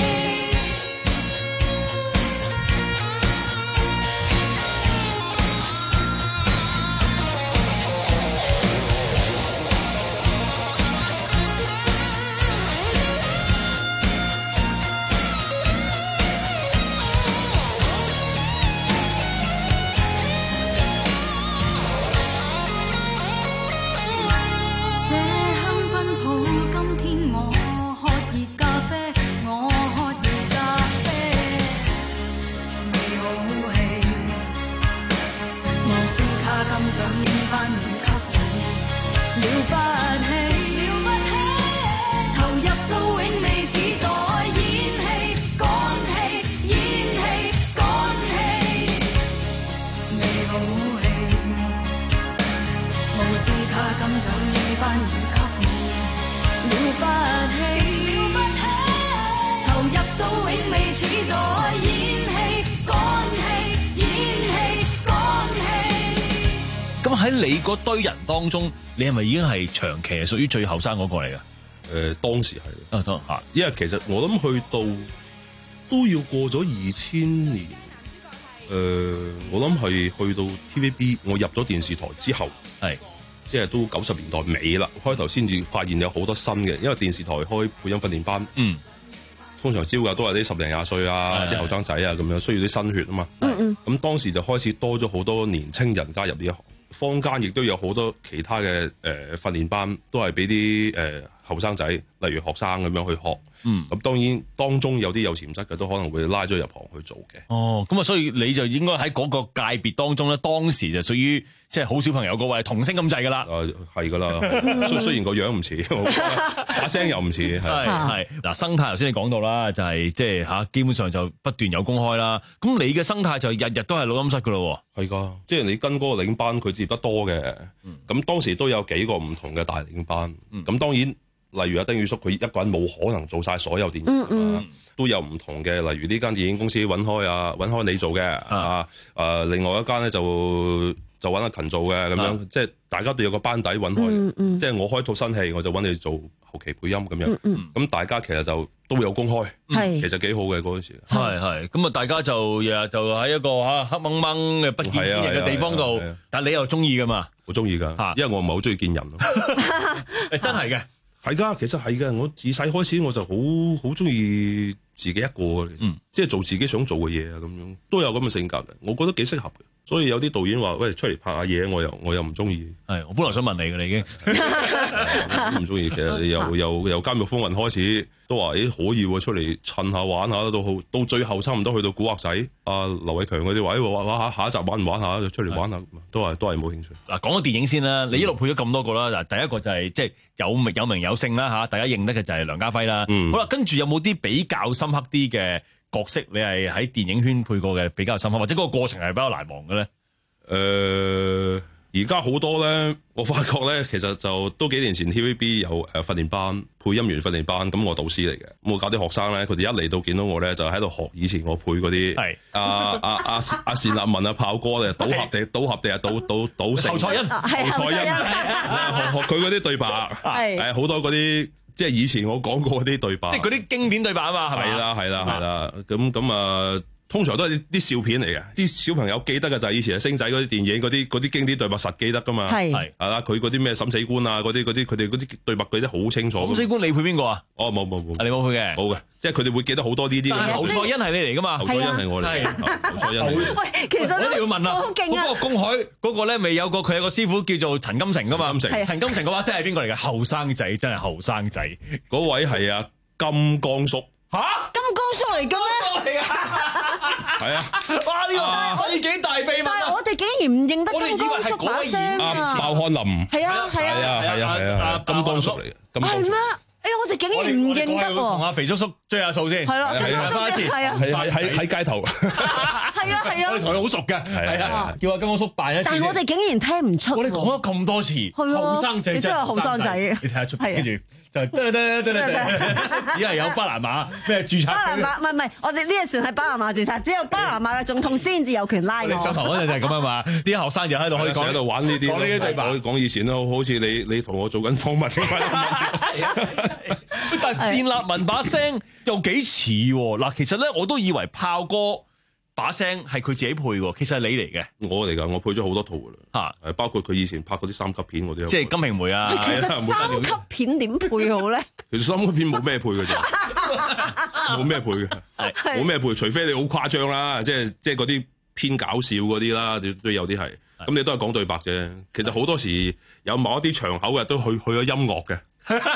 心早已翻預給你，了不起，投入到永未似在演戲，乾氣，演戲，乾氣。 咁喺你嗰堆人當中，你係咪已經係長期係屬於最後生嗰個嚟㗎？ 誒、呃、當時係啊，當嚇， 因為其實我諗去到都要過咗二千年，誒、呃，我諗係去到 T V B， 我入咗電視台之後， 係即係都九十年代尾啦，開頭先至發現有好多新嘅，因為電視台開配音訓練班， 嗯， 通常招嘅都係啲十零廿歲啊，啲後生仔啊咁樣，需要啲新血啊嘛， 嗯嗯， 咁當時就開始多咗好多年青人加入呢一行，坊間亦都有好多其他嘅誒訓練班，都係俾啲誒後生仔，例如學生咁樣去學。 嗯， 咁當然當中有啲有潛質嘅，都可能會拉咗入行去做嘅。 哦，咁啊，所以你就應該喺嗰個界別當中咧，當時就屬於即係好小朋友嗰位童星咁滯噶啦。 誒係噶啦，雖雖然個樣唔似，把聲又唔似。係係嗱，生態頭先你講到啦，就係即係嚇，基本上就不斷有公開啦。咁你嘅生態就日日都係錄音室噶咯喎。 係噶，即係你跟嗰個領班，佢接得多嘅。咁、嗯、當時都有幾個唔同嘅大領班。咁、嗯、當然。例如阿丁宇叔，佢一個人冇可能做晒所有電影，嗯嗯、都有唔同嘅。例如呢間電影公司揾開啊，揾開你做嘅啊，誒、呃，另外一間咧就就揾阿勤做嘅咁樣，啊、即係大家都有個班底揾開。嗯嗯、即係我開套新戲，我就揾你做後期配音咁樣。咁、嗯嗯、大家其實就都有公開，嗯、其實幾好嘅嗰陣時。 係係，咁啊，大家就日日就喺一個嚇黑掹掹嘅不見天日嘅地方度，但係你又中意噶嘛？ 好中意㗎，因為我唔係好中意見人咯。 真係嘅。 係噶，其實係嘅。我自細開始我就好好中意自己一個嘅，嗯、即係做自己想做嘅嘢啊，咁樣都有咁嘅性格嘅。我覺得幾適合嘅。所以有啲導演話：喂，出嚟拍下嘢，我又我又唔中意。 係，我本來想問你嘅，你已經唔中意。其實由由由監獄風雲開始，都話：誒可以喎，出嚟趁下玩下都好。到最後差唔多去到古惑仔，阿劉偉強嗰啲話：誒玩下下一集玩唔玩下就出嚟玩下，都係都係冇興趣。 嗱，講咗電影先啦，你一路配咗咁多個啦。嗱，第一個就係即係有名有名有姓啦嚇，大家認得嘅就係梁家輝啦。嗯、好啦，跟住有冇啲比較深刻啲嘅角色，你係喺電影圈配過嘅比較深刻，或者嗰個過程係比較難忘嘅咧？ 誒、呃，而家好多咧，我發覺咧，其實就都幾年前 T V B 有誒訓練班，配音員訓練班，咁我導師嚟嘅，咁我教啲學生咧，佢哋一嚟到見到我咧，就喺度學以前我配嗰啲，係阿阿阿阿單立文啊、炮哥咧，賭俠定賭俠定係賭賭賭城， 侯賽因， 侯賽因，學學佢嗰啲對白，係誒好多嗰啲。即係以前我講過嗰啲對白， 即係嗰啲經典對白啊嘛，係咪？ 係啦，係啦，係啦。咁咁啊，通常都係啲笑片嚟嘅。啲小朋友記得嘅就係以前星仔嗰啲電影嗰啲嗰啲經典對白實記得噶嘛。係係啦，佢嗰啲咩審死官啊，嗰啲嗰啲佢哋嗰啲對白記得好清楚。 審死官你配邊個啊？ 哦，冇冇冇， 你冇配嘅， 冇嘅。即係佢哋會記得好多呢啲。 但係侯賽因係你嚟噶嘛？ 侯賽因係我嚟，侯賽因。 喂，其實我一定要問啦，嗰個公海嗰個咧，未有個佢有個師傅叫做陳金城噶嘛？陳金城，陳金城嗰把聲係邊個嚟嘅？後生仔真係後生仔， 嗰位係啊金剛叔。 吓？ 金剛叔嚟噶咩？ 嚟噶。係啊！哇！呢個世紀大秘密。 但係我哋竟然唔認得金剛叔把聲啊！ 鮑漢林。 係啊係啊係啊係啊係啊！金剛叔嚟嘅。 係咩？哎呀！我哋竟然唔認得喎。 同阿肥叔叔追下數先。係咯，追下數先。係啊。 喺喺喺街頭。 係啊係啊。 我哋同佢好熟嘅。係啊。叫阿金剛叔扮一次。 但係我哋竟然聽唔出。 我哋講咗咁多次。後生仔真係後生仔。 你睇下出，跟住就得得得得只係有巴拿馬咩註冊？ 巴拿馬唔係唔係，我哋呢隻船係巴拿馬註冊，只有巴拿馬嘅總統先至有權拉我。 上堂嗰陣就係咁啊嘛，啲後生就喺度可以講喺度玩呢啲，講呢啲對白，講以前咯，好似你你同我做緊訪問咁。 但係單立文把聲又幾似喎，嗱，其實咧我都以為炮哥把聲係佢自己配喎，其實係你嚟嘅。 我嚟㗎，我配咗好多套㗎啦。嚇，包括佢以前拍嗰啲三級片，我都有。 即係《金瓶梅》啊。 其實三級片點配好咧？ 其實三級片冇咩配㗎咋，冇咩配嘅，冇咩配，除非你好誇張啦，即係即係嗰啲偏搞笑嗰啲啦，都有啲係。咁你都係講對白啫。其實好多時有某一啲場口嘅都去去咗音樂嘅。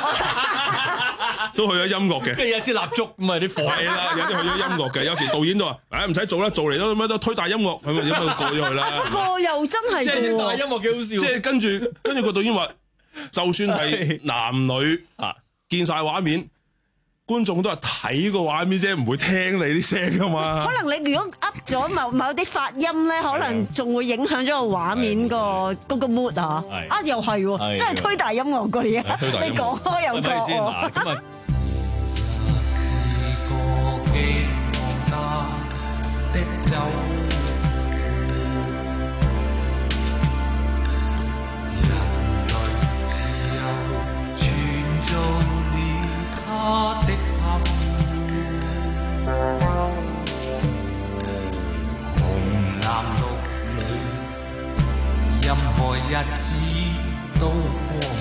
都去咗音樂嘅， 跟住有支蠟燭咁啊啲火係啦，有啲去咗音樂嘅，有時導演都話：唉唔使做啦，做嚟都咁樣都推大音樂，係咪？咁啊過咗去啦。 不過又真係即係大音樂幾好笑。 即係跟住跟住個導演話，就算係男女啊見晒畫面，嗰觀眾都係睇個畫面啫，唔會聽你啲聲噶嘛。 可能你如果噏咗某某啲發音咧，可能仲會影響咗個畫面個嗰個 mood 啊。啊，又係喎，真係推大音樂嗰啲啊！你講開又講喎。 他的暗，紅藍綠裏，任何日子都光，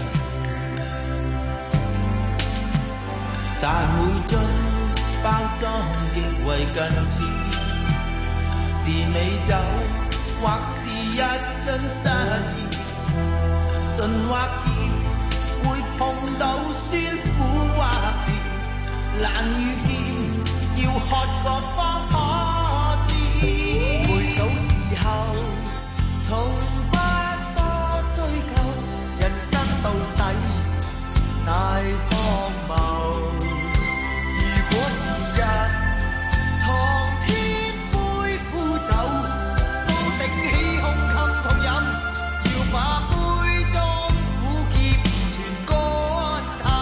但每樽包裝極為近似，是美酒或是一樽失意，順或甜會碰到酸苦或甜。難遇見，要喝過方可知。回到時候，從不多追究，人生到底大荒謬。如果時日藏千杯苦酒，都頂起胸襟痛飲，要把杯中苦澀全乾透。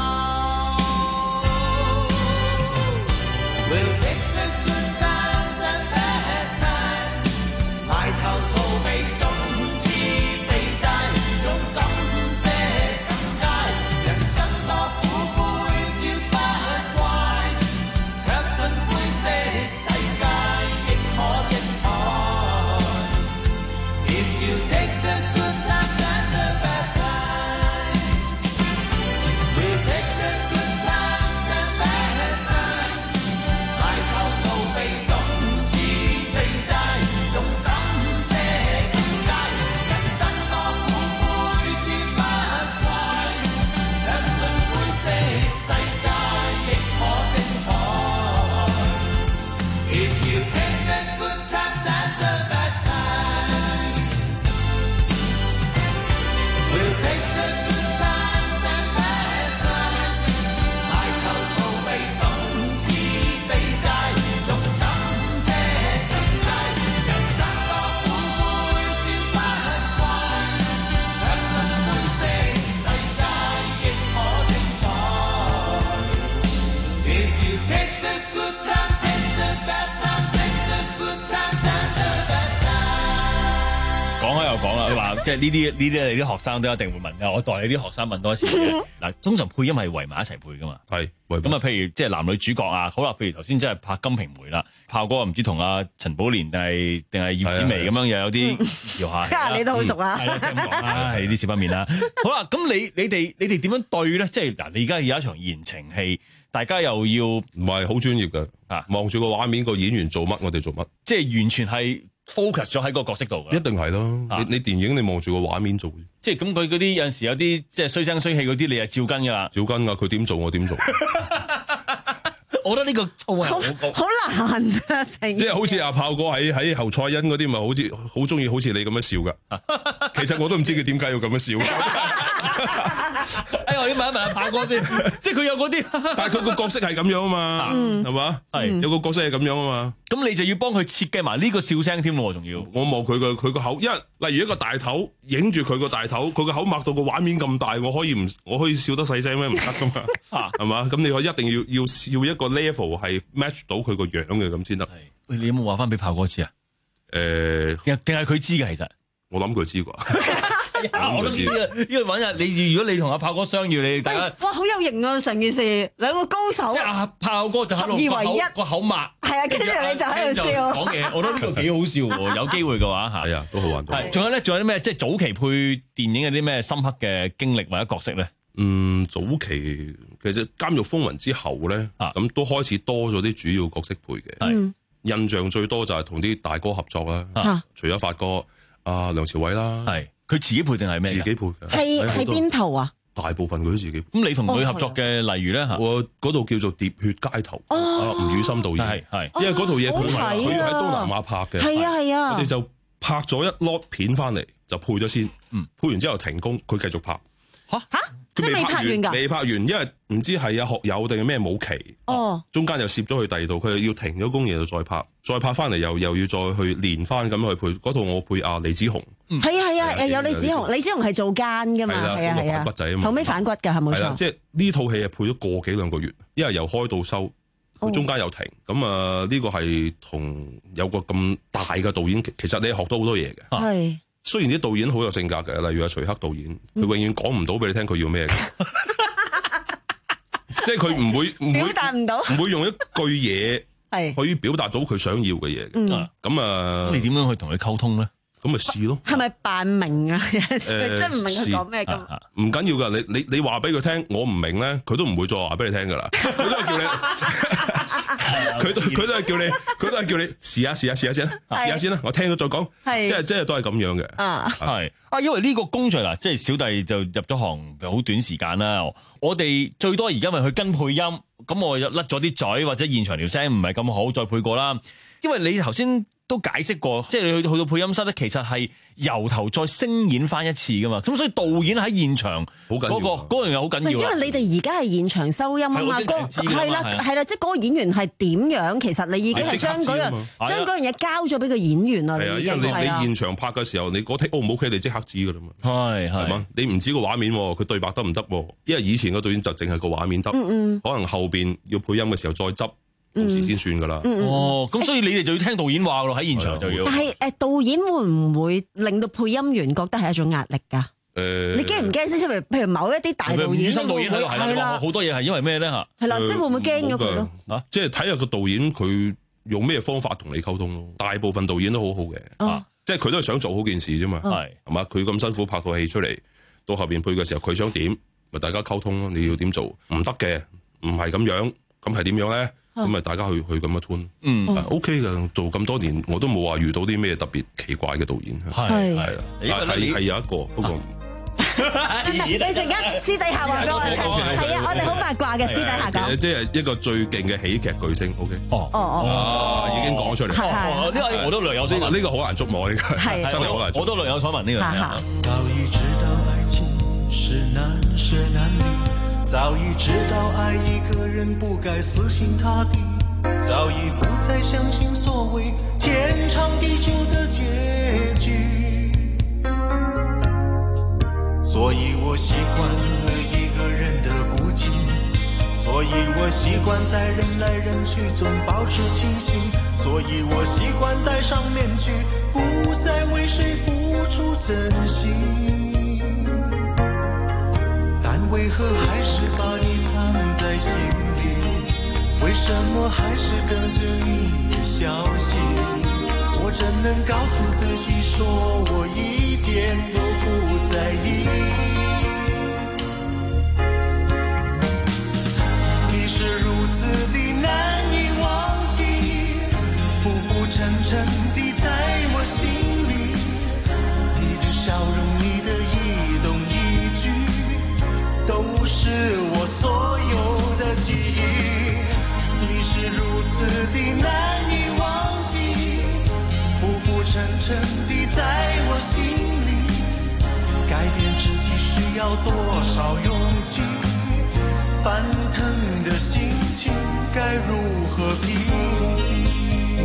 即係呢啲呢啲，你啲學生都一定會問嘅。我代你啲學生問多一次嘅。嗱，通常配音係圍埋一齊配噶嘛。 係。 咁啊，譬如即係男女主角啊，好啦，譬如頭先即係拍《金瓶梅》啦，炮哥唔知同阿陳寶蓮定係定係葉子楣咁樣，又有啲搖下。 你都好熟啊。 係啦，即係咁講啦，係啲小不免啦。好啦，咁你你哋你哋點樣對咧？即係嗱，你而家有一場言情戲，大家又要唔係好專業嘅啊？望住個畫面，個演員做乜，我哋做乜， 即係完全係 focus 咗喺個角色度嘅。 一定係咯。你你電影你望住個畫面做， 即係咁佢嗰啲有陣時有啲即係衰聲衰氣嗰啲，你係照跟噶啦。 照跟噶，佢點做我點做。 我覺得呢個操係好高， 好難啊！成即係好似阿炮哥喺喺侯賽因嗰啲，咪好似好中意好似你咁樣笑噶。其實我都唔知佢點解要咁樣笑。 哎，我要問一問阿炮哥先，即係佢有嗰啲， 但係佢個角色係咁樣啊嘛，係嘛？係有個角色係咁樣啊嘛。 咁你就要幫佢設計埋呢個笑聲添咯，仲要。 我望佢個佢個口，因為例如一個大頭影住佢個大頭，佢個口擘到個畫面咁大，我可以唔我可以笑得細聲咩？唔得噶嘛，係嘛？咁你可一定要要笑一個 level 係 match 到佢個樣嘅咁先得。 喂，你有冇話翻俾炮哥知啊？ 誒， 定係佢知嘅其實。 我諗佢知啩。 我都知啊！呢個揾日你，如果你同阿炮哥相遇，你大家哇好有型啊！成件事兩個高手， 即係阿炮哥就喺度合二為一個口擘， 係啊，跟住你就喺度笑講嘢，我覺得呢個幾好笑喎！有機會嘅話嚇， 係啊，都好玩到。 係，仲有咧，仲有啲咩？即係早期配電影有啲咩深刻嘅經歷或者角色咧？ 嗯，早期其實《監獄風雲》之後咧，咁、啊、都開始多咗啲主要角色配嘅。 係印象最多就係同啲大哥合作啦， 啊、 除咗發哥。啊，梁朝偉啦， 係佢自己配定係咩？ 自己配嘅， 係係邊套啊？ 大部分佢都自己配。 咁你同佢合作嘅，例如咧嚇， 我嗰度叫做《喋血街頭》，啊吳宇森導演， 係係， 因為嗰套嘢佢係佢喺東南亞拍嘅， 係啊係啊， 我哋就拍咗一粒片翻嚟，就配咗先，嗯，配完之後停工，佢繼續拍。 嚇嚇， 即係未拍完㗎？ 未拍完，因為唔知係啊學友定係咩冇期， 哦， 中間又攝咗去第二度，佢要停咗工，然後再拍，再拍翻嚟又又要再去練翻咁去配嗰套我配阿李子雄。 係啊係啊，誒有李子雄，李子雄係做奸㗎嘛，係啊係啊， 反骨仔啊嘛， 後尾反骨㗎係冇錯。 即係呢套戲係配咗個幾兩個月，因為由開到收，佢中間又停，咁啊呢個係同有個咁大嘅導演，其實你學到好多嘢嘅。 係。雖然啲導演好有性格嘅，例如阿徐克導演，佢永遠講唔到俾你聽佢要咩嘅，即係佢唔會唔會表達唔到， 唔會用一句嘢係可以表達到佢想要嘅嘢嘅。咁啊， 你點樣去同佢溝通咧？ 咁咪試咯。 係咪扮明啊？即係唔明佢講咩咁？ 唔緊要噶，你你你話俾佢聽，我唔明咧，佢都唔會再話俾你聽噶啦。佢都係叫你，佢都佢都係叫你，佢都係叫你試下試下試下先，試下先啦。我聽咗再講，即係即係都係咁樣嘅。 啊，係啊，因為呢個工序嗱，即係小弟就入咗行好短時間啦。我哋最多而家咪去跟配音，咁我又甩咗啲嘴或者現場條聲唔係咁好，再配過啦。因為你頭先都解釋過，即係你去去到配音室咧，其實係由頭再聲演翻一次噶嘛。咁所以導演喺現場好緊要， 嗰個嗰樣嘢好緊要。 因為你哋而家係現場收音啊嘛，嗰係啦係啦，即係嗰個演員係點樣，其實你已經係將嗰樣將嗰樣嘢交咗俾個演員啦。 係啊，因為你你現場拍嘅時候，你嗰 take O 唔 OK，你即刻知噶啦嘛。 係係嘛， 你唔知個畫面，佢對白得唔得？因為以前個導演就淨係個畫面得，可能後邊要配音嘅時候再執。到時先算噶啦。 哦，咁所以你哋就要聽導演話咯，喺現場就要。 但係誒，導演會唔會令到配音員覺得係一種壓力㗎？ 誒， 你驚唔驚先？譬如譬如某一啲大導演， 語心導演係係啦，好多嘢係因為咩咧嚇？ 係啦，即係會唔會驚咗佢咯？ 啊，即係睇下個導演佢用咩方法同你溝通咯。大部分導演都好好嘅，啊，即係佢都係想做好件事啫嘛。係係嘛？佢咁辛苦拍套戲出嚟，到後邊配嘅時候，佢想點，咪大家溝通咯。你要點做？唔得嘅，唔係咁樣，咁係點樣咧？咁咪大家去去咁樣 tune，嗯 ，OK 嘅，做咁多年我都冇話遇到啲咩特別奇怪嘅導演，係係啦，係係有一個，不過你陣間私底下話俾我聽，係啊，我哋好八卦嘅，私底下講， 即係一個最勁嘅喜劇巨星 ，OK， 哦哦哦，已經講出嚟， 呢個我都略有所聞， 呢個好難捉摸，呢個係真係好難， 我都略有所聞呢個。 早已知道愛一個人不該死心塌地，早已不再相信所謂天長地久的結局，所以我習慣了一個人的孤寂，所以我習慣在人來人去中保持清醒，所以我習慣戴上面具，不再為誰付出真心，為何還是把你藏在心裡？為什麼還是等着你的消息？我怎能告訴自己說我一點都不在意？你是如此的難以忘記，浮浮沉沉地在我心裡，你的笑容，你的一動一舉都是我所有的記憶，你是如此的難以忘記，浮浮沉沉地在我心裡，改變自己需要多少勇氣，翻騰的心情該如何平靜？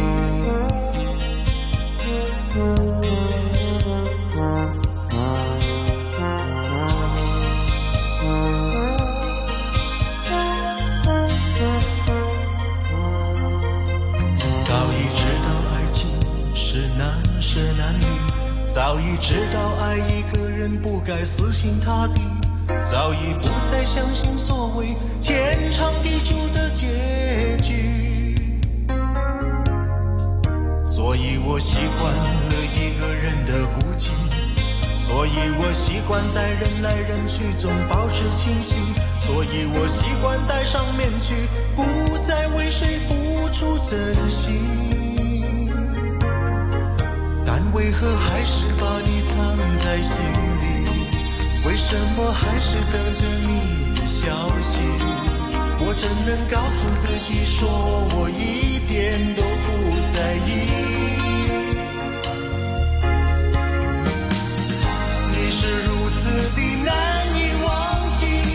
早已知道愛一個人不該死心塌地，早已不再相信所謂天長地久的結局，所以我習慣了一個人的孤寂，所以我習慣在人來人去中保持清醒，所以我習慣戴上面具，不再為誰付出真心，但為何還是把你藏在心裡？為什麼還是等着你的消息？我怎能告訴自己說我一點都不在意？你是如此的難以忘記，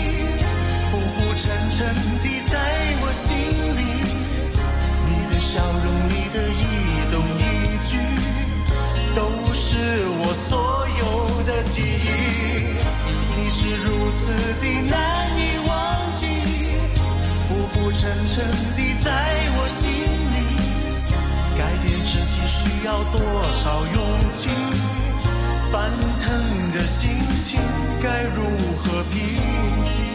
要多少勇氣，翻騰的心情該如何平息？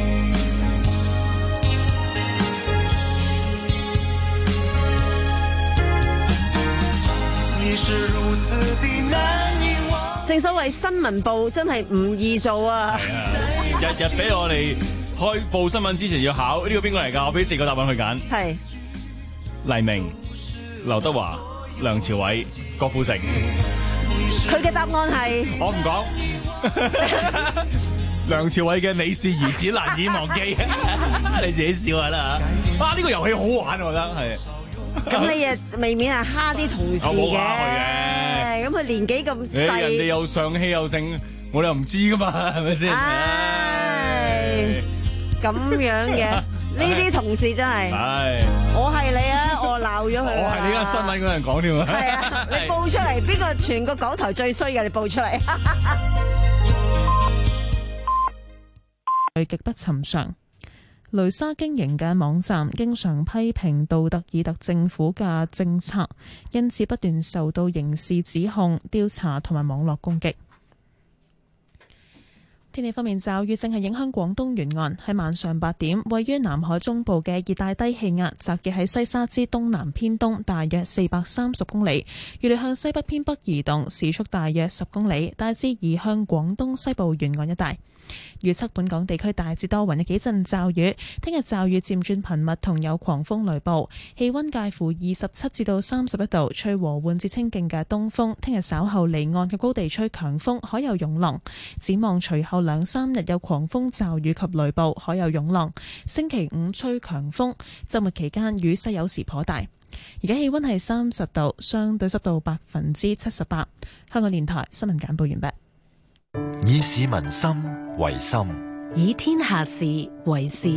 你是如此的難以忘。 正所謂新聞部真係唔易做啊！ 日日俾我哋開報新聞之前要考呢個邊個嚟㗎？我俾四個答案去揀。 係黎明、劉德華、梁朝偉、郭富城。 佢嘅答案係我唔講。梁朝偉嘅你是如此難以忘記，你自己笑下啦嚇。啊，呢個遊戲好玩，我覺得係。 咁你誒未免係蝦啲同事嘅，咁佢年紀咁細， 人哋又上戲又剩，我哋又唔知噶嘛，係咪先？ 唉，咁樣嘅呢啲同事真係，我係你啊，我鬧咗佢。 我係呢間新聞嗰人講添啊。 係啊，你報出嚟，邊個全個港台最衰嘅？你報出嚟。 係極不尋常。雷莎經營嘅網站經常批評杜特爾特政府嘅政策，因此不斷受到刑事指控、調查同埋網絡攻擊。天氣方面，驟雨正係影響廣東沿岸。喺晚上八點，位於南海中部嘅熱帶低氣壓集結喺西沙之東南偏東大約四百三十公里，預料向西北偏北移動，時速大約十公里，大致移向廣東西部沿岸一帶。預測本港地區大致多雲，有幾陣驟雨。聽日驟雨漸轉頻密，同有狂風雷暴。氣溫介乎二十七至到三十一度，吹和緩至清勁嘅東風。聽日稍後離岸嘅高地吹強風，海有湧浪。展望隨後兩三日有狂風驟雨及雷暴，海有湧浪。星期五吹強風，週末期間雨勢有時頗大。而家氣溫係三十度，相對濕度百分之七十八。香港電台新聞簡報完畢。 以市民心為心， 以天下事為事。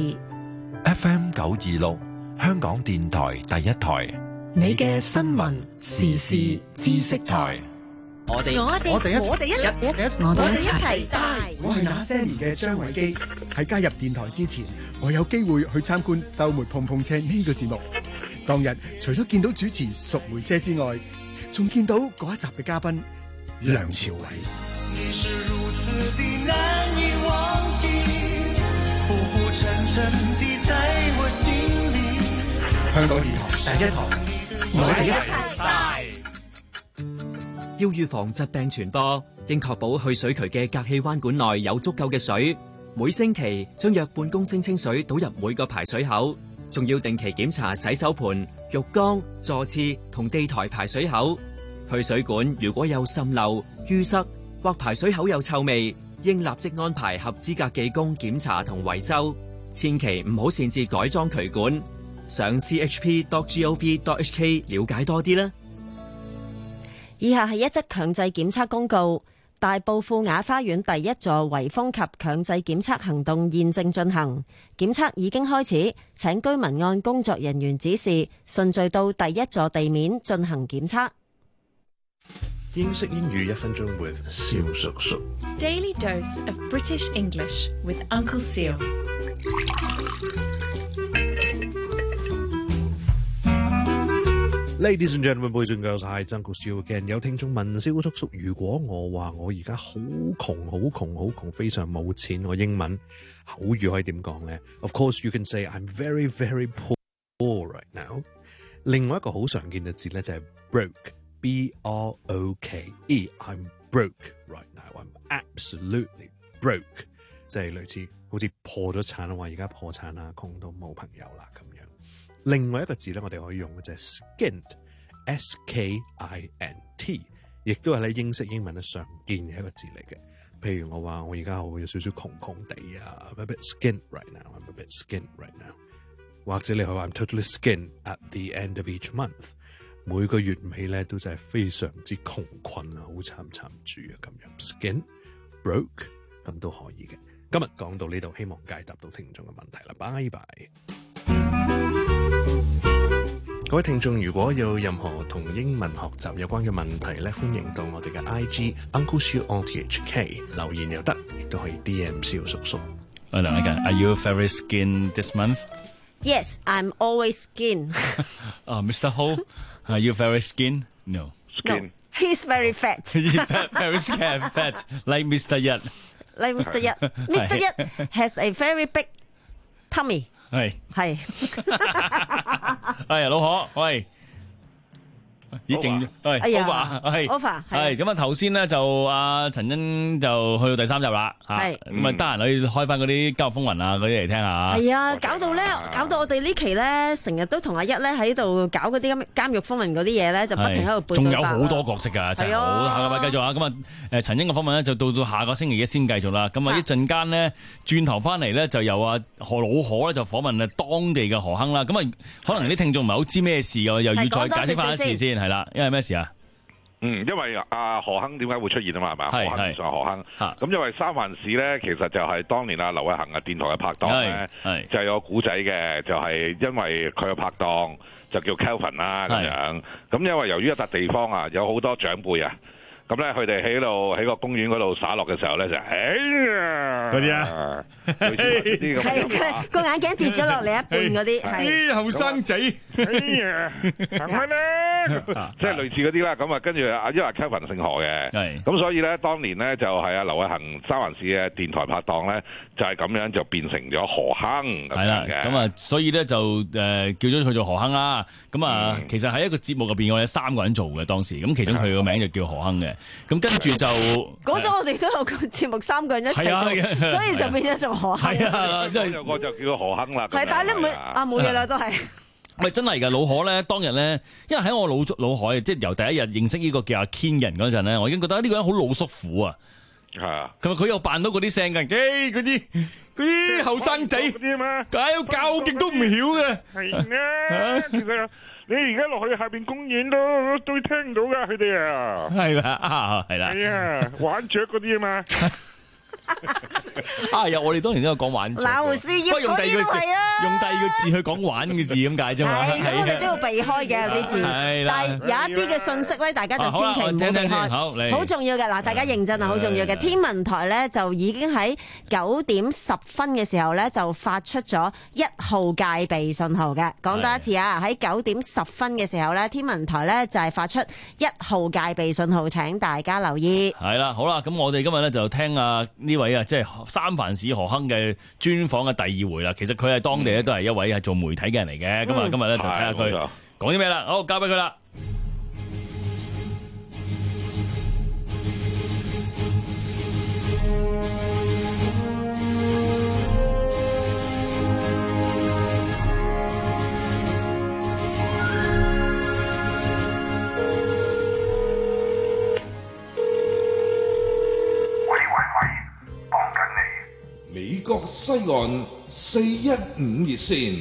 F M 九二六，香港電台第一台， 你嘅新聞時事知識台。 我哋我哋我哋一我哋一我哋一我哋一齊大。 我係那些年嘅張偉基。喺加入電台之前，我有機會去參觀週末碰碰車呢個節目。當日除咗見到主持淑梅姐之外，仲見到嗰一集嘅嘉賓梁朝偉。 你是如此的難以忘記，浮浮沉沉地在我心裡。 香港電台第一台，我哋一齊大。 要預防疾病傳播，應確保去水渠嘅隔氣彎管內有足夠嘅水。每星期將約半公升清水倒入每個排水口，仲要定期檢查洗手盆、浴缸、座廁同地台排水口。去水管如果有滲漏、淤塞或排水口有臭味，應立即安排合資格技工檢查同維修。千祈唔好擅自改裝渠管。上 c h p dot gov dot h k 了解多啲啦。 以下係一則強制檢測公告。大埔富雅花園第一座圍封及強制檢測行動現正進行，檢測已經開始，請居民按工作人員指示順序到第一座地面進行檢測。 英式英語一分鐘 with 蕭叔叔。 Daily dose of British English with Uncle Seal。 Ladies and gentlemen, boys and girls, hi, Uncle Seal again。有聽眾問蕭叔叔，如果我話我而家好窮、好窮、好窮，非常冇錢，我英文口語可以點講咧 ？Of course, you can say I'm very, very poor right now。另外一個好常見嘅字咧就係 broke。B R O K E I'm broke right now. I'm absolutely broke， 即係類似好似破咗產啊，話而家破產啦，窮到冇朋友啦咁樣。另外一個字咧，我哋可以用嘅就係 skint，S K I N T， 亦都係喺英式英文咧常見嘅一個字嚟嘅。譬如我話我而家好有少少窮窮地啊 ，I'm a bit skint right now. I'm a bit skint right now。或者你可以話 I'm totally skint at the end of each month。每個月尾咧都真係非常之窮困啊，好慘慘住啊咁樣 ，skin broke 咁都可以嘅。今日講到呢度，希望解答到聽眾嘅問題啦，拜拜。各位聽眾，如果有任何同英文學習有關嘅問題咧，歡迎到我哋嘅 I G Uncle Siu O T H K 留言又得，亦都可以 D M 蕭叔叔。 我兩一間 ，Are you very skin this month? Yes, I'm always skin. 啊、uh, ，Mister Ho, are you very skin? No. skin. He's very fat. He's fat, very scared, fat, like Mister Yat. Like Mister Yat. Mister Yat has a very big tummy. 係係。 係老何，喂。已經係 over 係 over 係咁啊！頭先咧就阿陳欣就去到第三集啦嚇，咁啊得閒可以開翻嗰啲交風雲啊嗰啲嚟聽下。 係啊，搞到咧，搞到我哋呢期咧成日都同阿一咧喺度搞嗰啲咁監獄風雲嗰啲嘢咧，就不停喺度背對白。 仲有好多角色㗎，真係好。下個禮拜繼續啊！咁啊誒陳欣嘅訪問咧就到到下個星期一先繼續啦。咁啊一陣間咧轉頭翻嚟咧就由阿何老何咧就訪問啊當地嘅何鏗啦。咁啊可能啲聽眾唔係好知咩事㗎，又要再解釋翻一次先。係啦，因為咩事啊？ 嗯，因為阿何鏗點解會出現啊嘛，係嘛？ 係何鏗上何鏗。咁因為三藩市咧，其實就係當年阿劉偉恒啊電台嘅拍檔咧，就係有個古仔嘅，就係因為佢嘅拍檔就叫 Kelvin 啦咁樣。咁因為由於一笪地方啊，有好多長輩啊。咁咧，佢哋喺度喺個公園嗰度灑落嘅時候咧，就哎呀嗰啲啊， 啲咁係個眼鏡跌咗落嚟一半嗰啲， 係後生仔， 哎呀，行開啦，即係類似嗰啲啦。咁啊，跟住阿因為 Kevin 姓何嘅，咁所以咧，當年咧就係阿劉偉恒三藩市嘅電台拍檔咧，就係咁樣就變成咗何鏗咁樣嘅。 咁啊，所以咧就誒叫咗佢做何鏗啦。咁啊，其實喺一個節目入邊，我哋三個人做嘅當時，咁其中佢個名就叫何鏗嘅。咁跟住就嗰陣我哋都有個節目，三個人一齊做，所以就變咗做何鏗。 係啊， 即係有個就叫何鏗啦。 係，但係你唔會啊冇嘢啦，都係。 唔係真係㗎，老何咧當日咧，因為喺我老老何即係由第一日認識呢個叫阿 Ken 人嗰陣咧，我已經覺得呢個人好老叔父啊。 係啊， 佢佢又扮到嗰啲聲嘅，誒嗰啲嗰啲後生仔， 啲嘛， 教教極都唔曉嘅。 係啊，其實你而家落去下邊公園都都聽到噶，佢哋啊， 係啦啊，係啦， 係啊，玩雀嗰啲啊嘛。 啊！有我哋當年都有講玩雀， 鬧事業嗰啲都係啊， 用第二個字去講玩嘅字咁解啫嘛。 係咁，我哋都要避開嘅有啲字。 係啦， 但係有一啲嘅信息咧，大家就千祈唔好避開。 好，嚟好重要嘅嗱，大家認真啊，好重要嘅。天文台咧就已經喺九點十分嘅時候咧就發出咗一號戒備信號嘅。講多一次啊，喺九點十分嘅時候咧，天文台咧就係發出一號戒備信號，請大家留意。 係啦，好啦，咁我哋今日咧就聽啊呢位啊，即係三藩市何鏗嘅專訪嘅第二回啦。其實佢係當地咧都係一位係做媒體嘅人嚟嘅。咁啊，今日咧就睇下佢講啲咩啦。好，交俾佢啦。 美國西岸四一五熱線，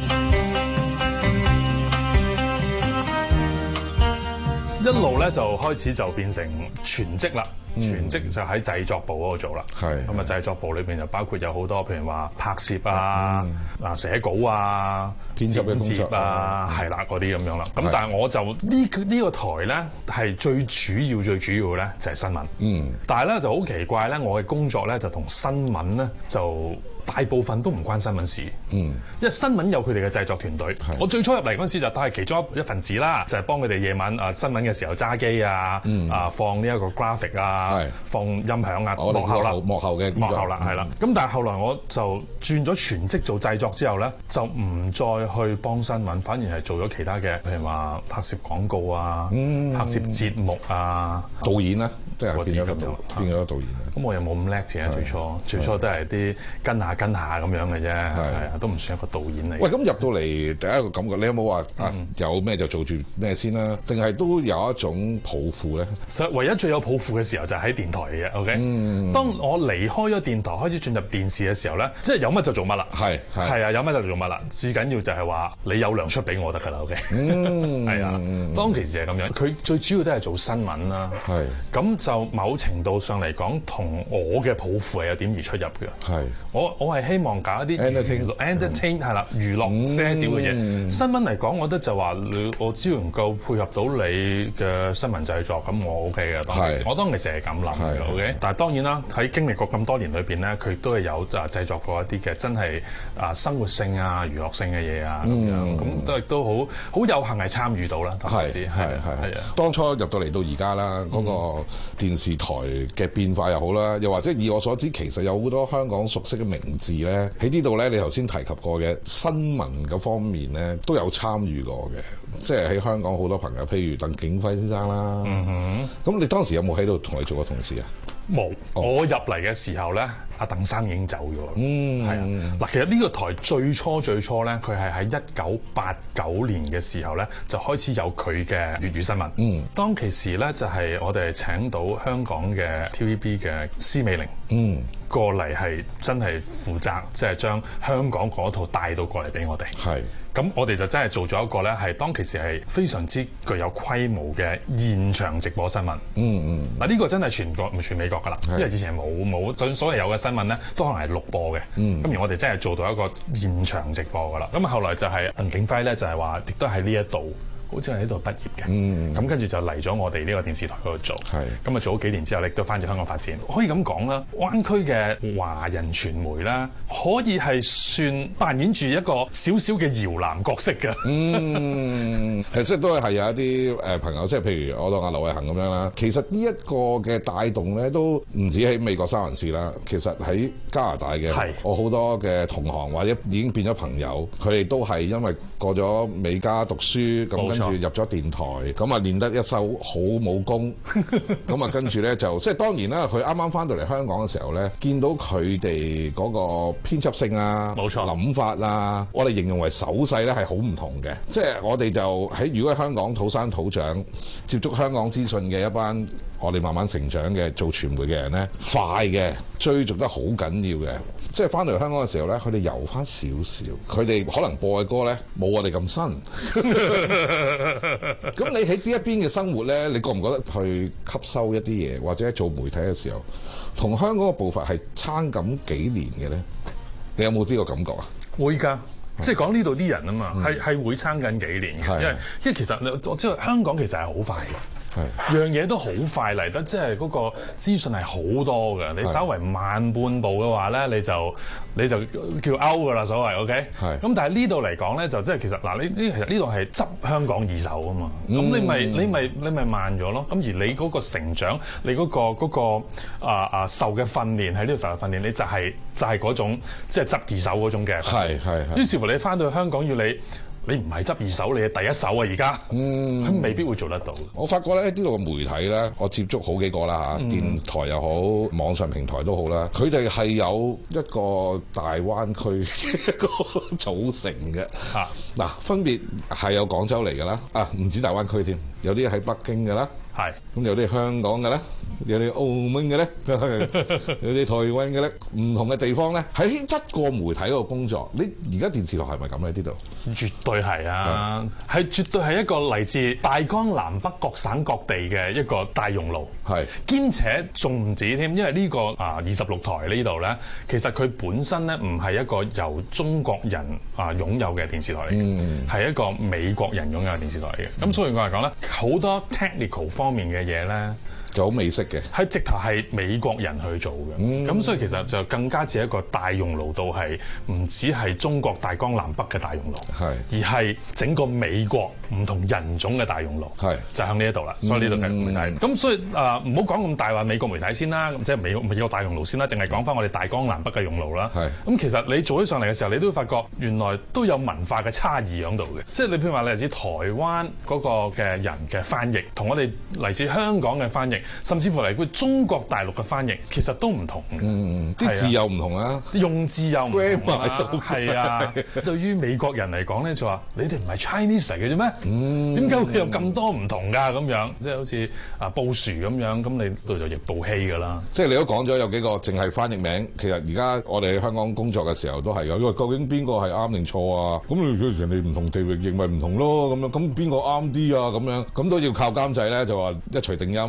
一路咧就開始就變成全職啦。全職就喺製作部嗰度做啦，咁啊製作部裏邊就包括有好多譬如話拍攝啊、啊寫稿啊、編輯啊，係啦嗰啲咁樣啦。咁但係我就呢呢個台咧係最主要最主要咧就係新聞，嗯，但係咧就好奇怪咧，我嘅工作咧就同新聞咧就大部分都唔關新聞事，嗯，因為新聞有佢哋嘅製作團隊。我最初入嚟嗰陣時就都係其中一份子啦，就係幫佢哋夜晚啊新聞嘅時候揸機啊，啊放呢一個 graphic 啊。放音響啊，幕後啦， 幕後嘅幕後啦，係啦。咁但係後來我就轉咗全職做製作之後咧，就唔再去幫新聞，反而係做咗其他嘅，譬如話拍攝廣告啊，嗯、拍攝節目啊， 導演咧，即係變咗個導，變咗個導演。 咁我又冇咁叻嘅，最初最初都係啲跟下跟下咁樣嘅啫，係啊，都唔算一個導演嚟。 喂，咁入到嚟第一個感覺，你有冇話啊有咩就做住咩先啦？定係都有一種抱負咧？ 實唯一最有抱負嘅時候就係喺電台嘅啫 ，OK、嗯。當我離開咗電台，開始進入電視嘅時候咧，即係有乜就做乜啦。係係啊，有乜就做乜啦。至緊要就係話你有糧出俾我得㗎啦，OK。嗯，係啊。當其時係咁樣，佢最主要都係做新聞啦。係。咁就某程度上嚟講，同我嘅抱負係有點而出入嘅。 係， 我我係希望搞一啲 entertain，entertain 係啦，娛樂些少嘅嘢。 嗯、 新聞嚟講，我覺得就話你我只要能夠配合到你嘅新聞製作，咁我 OK 嘅。當其時，我當其時係咁諗嘅 ，OK。但係當然啦，喺經歷過咁多年裏邊咧，佢都係有啊製作過一啲嘅真係啊生活性啊娛樂性嘅嘢啊咁樣，咁都亦都好好有幸係參與到啦。當其時係係係啊， 當初入到嚟到而家啦，嗰、嗯、個電視台嘅變化又好啦，又或者以我所知，其實有好多香港熟悉嘅名字咧，喺呢度咧，你頭先提及過嘅新聞嗰方面咧，都有參與過嘅，即係喺香港好多朋友，譬如鄧景輝先生啦。嗯哼，咁你當時有冇喺度同你做過同事啊？ 冇，我入嚟嘅時候咧，阿鄧生已經走咗。嗯，係啊。嗱，其實呢個台最初最初咧，佢係喺一九八九年嘅時候咧，就開始有佢嘅粵語新聞。嗯，當其時咧就係我哋請到香港嘅 T V B 嘅施美玲。嗯，過嚟係真係負責，即係將香港嗰套帶到過嚟俾我哋。係。咁我哋就真係做咗一個咧，係當其時係非常之具有規模嘅現場直播新聞。嗯嗯。嗱，呢個真係全國唔全美國㗎啦，因為之前冇冇，就算所謂有嘅新聞咧，都可能係錄播嘅。嗯。咁而我哋真係做到一個現場直播㗎啦。咁後來就係鄧景輝咧，就係話亦都喺呢一度。好似係喺度畢業嘅，嗯，咁跟住就嚟咗我哋呢個電視台嗰度做，係，咁啊做咗幾年之後咧，都翻咗香港發展。可以咁講啦，灣區嘅華人傳媒啦，可以係算扮演住一個少少嘅搖籃角色嘅。嗯， 誒，即係都係有一啲誒朋友，即係譬如我當阿劉偉恒咁樣啦。其實呢一個嘅帶動咧，都唔止喺美國三藩市啦，其實喺加拿大嘅，係我好多嘅同行或者已經變咗朋友，佢哋都係因為過咗美加讀書咁。跟住入咗電台，咁啊練得一手好武功，咁啊跟住咧就即係當然啦，佢啱啱翻到嚟香港嘅時候咧，見到佢哋嗰個編輯性啊，冇錯，諗法啊，我哋形容為手勢咧係好唔同嘅，即係我哋就喺如果喺香港土生土長，接觸香港資訊嘅一班，我哋慢慢成長嘅做傳媒嘅人咧，快嘅追逐得好緊要嘅。即係翻嚟香港嘅時候咧，佢哋遊翻少少，佢哋可能播嘅歌咧冇我哋咁新。咁你喺呢一邊嘅生活咧，你覺唔覺得去吸收一啲嘢，或者做媒體嘅時候，同香港嘅步伐係差咁幾年嘅咧？你有冇呢個感覺啊？ 會㗎。即係講呢度啲人啊嘛，係係、嗯、會撐緊幾年嘅，因為因為其實我知道香港其實係好快嘅，樣嘢都好快嚟得，即係嗰個資訊係好多嘅。你稍為慢半步嘅話咧，你就你就叫 out 㗎啦，所謂 OK。咁但係呢度嚟講咧，就即係其實嗱，你呢其實呢度係執香港二手啊嘛。咁、嗯、你咪你咪你咪慢咗咯。咁而你嗰個成長，你嗰、嗰個嗰、嗰個啊啊受嘅訓練喺呢度受嘅訓練，你就係、是、就係、是、嗰種即係執二手嗰種嘅。係係。於是乎你翻到香港要你。你唔係執二手，你係第一手啊！而家，嗯，未必會做得到。 我發覺咧，呢度嘅媒體咧，我接觸好幾個啦嚇，嗯、電台又好，網上平台都好啦，佢哋係有一個大灣區一個組成嘅嚇。嗱、啊，分別係有廣州嚟㗎啦，啊，唔止大灣區添，有啲喺北京㗎啦，係，咁有啲香港㗎啦。有啲澳門嘅咧，有啲台灣嘅咧，唔同嘅地方咧，喺一個媒體嗰個工作。你而家電視台係咪咁喺呢度？ 絕對係啊，係、嗯、絕對係一個嚟自大江南北各省各地嘅一個大熔爐。係兼且仲唔止添，因為呢個啊二十六台呢度咧，其實佢本身咧唔係一個由中國人啊擁有嘅電視台嚟嘅，係、嗯、一個美國人擁有嘅電視台嚟嘅。咁、嗯、所以我嚟講咧，好多 technical 方面嘅嘢咧。 就好美式嘅， 係直頭係美國人去做嘅，咁、嗯、所以其實就更加似一個大熔爐，到係唔止係中國大江南北嘅大熔爐，係而係整個美國唔同人種嘅大熔爐，係就向呢一度啦。所以呢度係媒體，咁、嗯、所以啊，唔好講咁大話美國媒體先啦，即係美美國大熔爐先啦，淨係講翻我哋大江南北嘅熔爐啦。係咁，其實你做起上嚟嘅時候，你都會發覺原來都有文化嘅差異喺度嘅，即係你譬如話你嚟自台灣嗰個嘅人嘅翻譯，同我哋嚟自香港嘅翻譯。甚至乎嚟佢中國大陸嘅翻譯，其實都唔同嘅。嗯，啲字又唔同啊，用字又唔同啊。係啊，對於美國人嚟講咧，就話你哋唔係 Chinese 嚟嘅啫咩？嗯，點解會有咁多唔同㗎？咁樣即係好似啊布殊咁樣，咁你度就譯布希㗎啦。即係你都講咗有幾個淨係翻譯名，其實而家我哋喺香港工作嘅時候都係有，因為究竟邊個係啱定錯啊？咁你人哋唔同地域認為唔同咯，咁樣咁邊個啱啲啊？咁樣咁都要靠監製咧，就話一錘定音。誒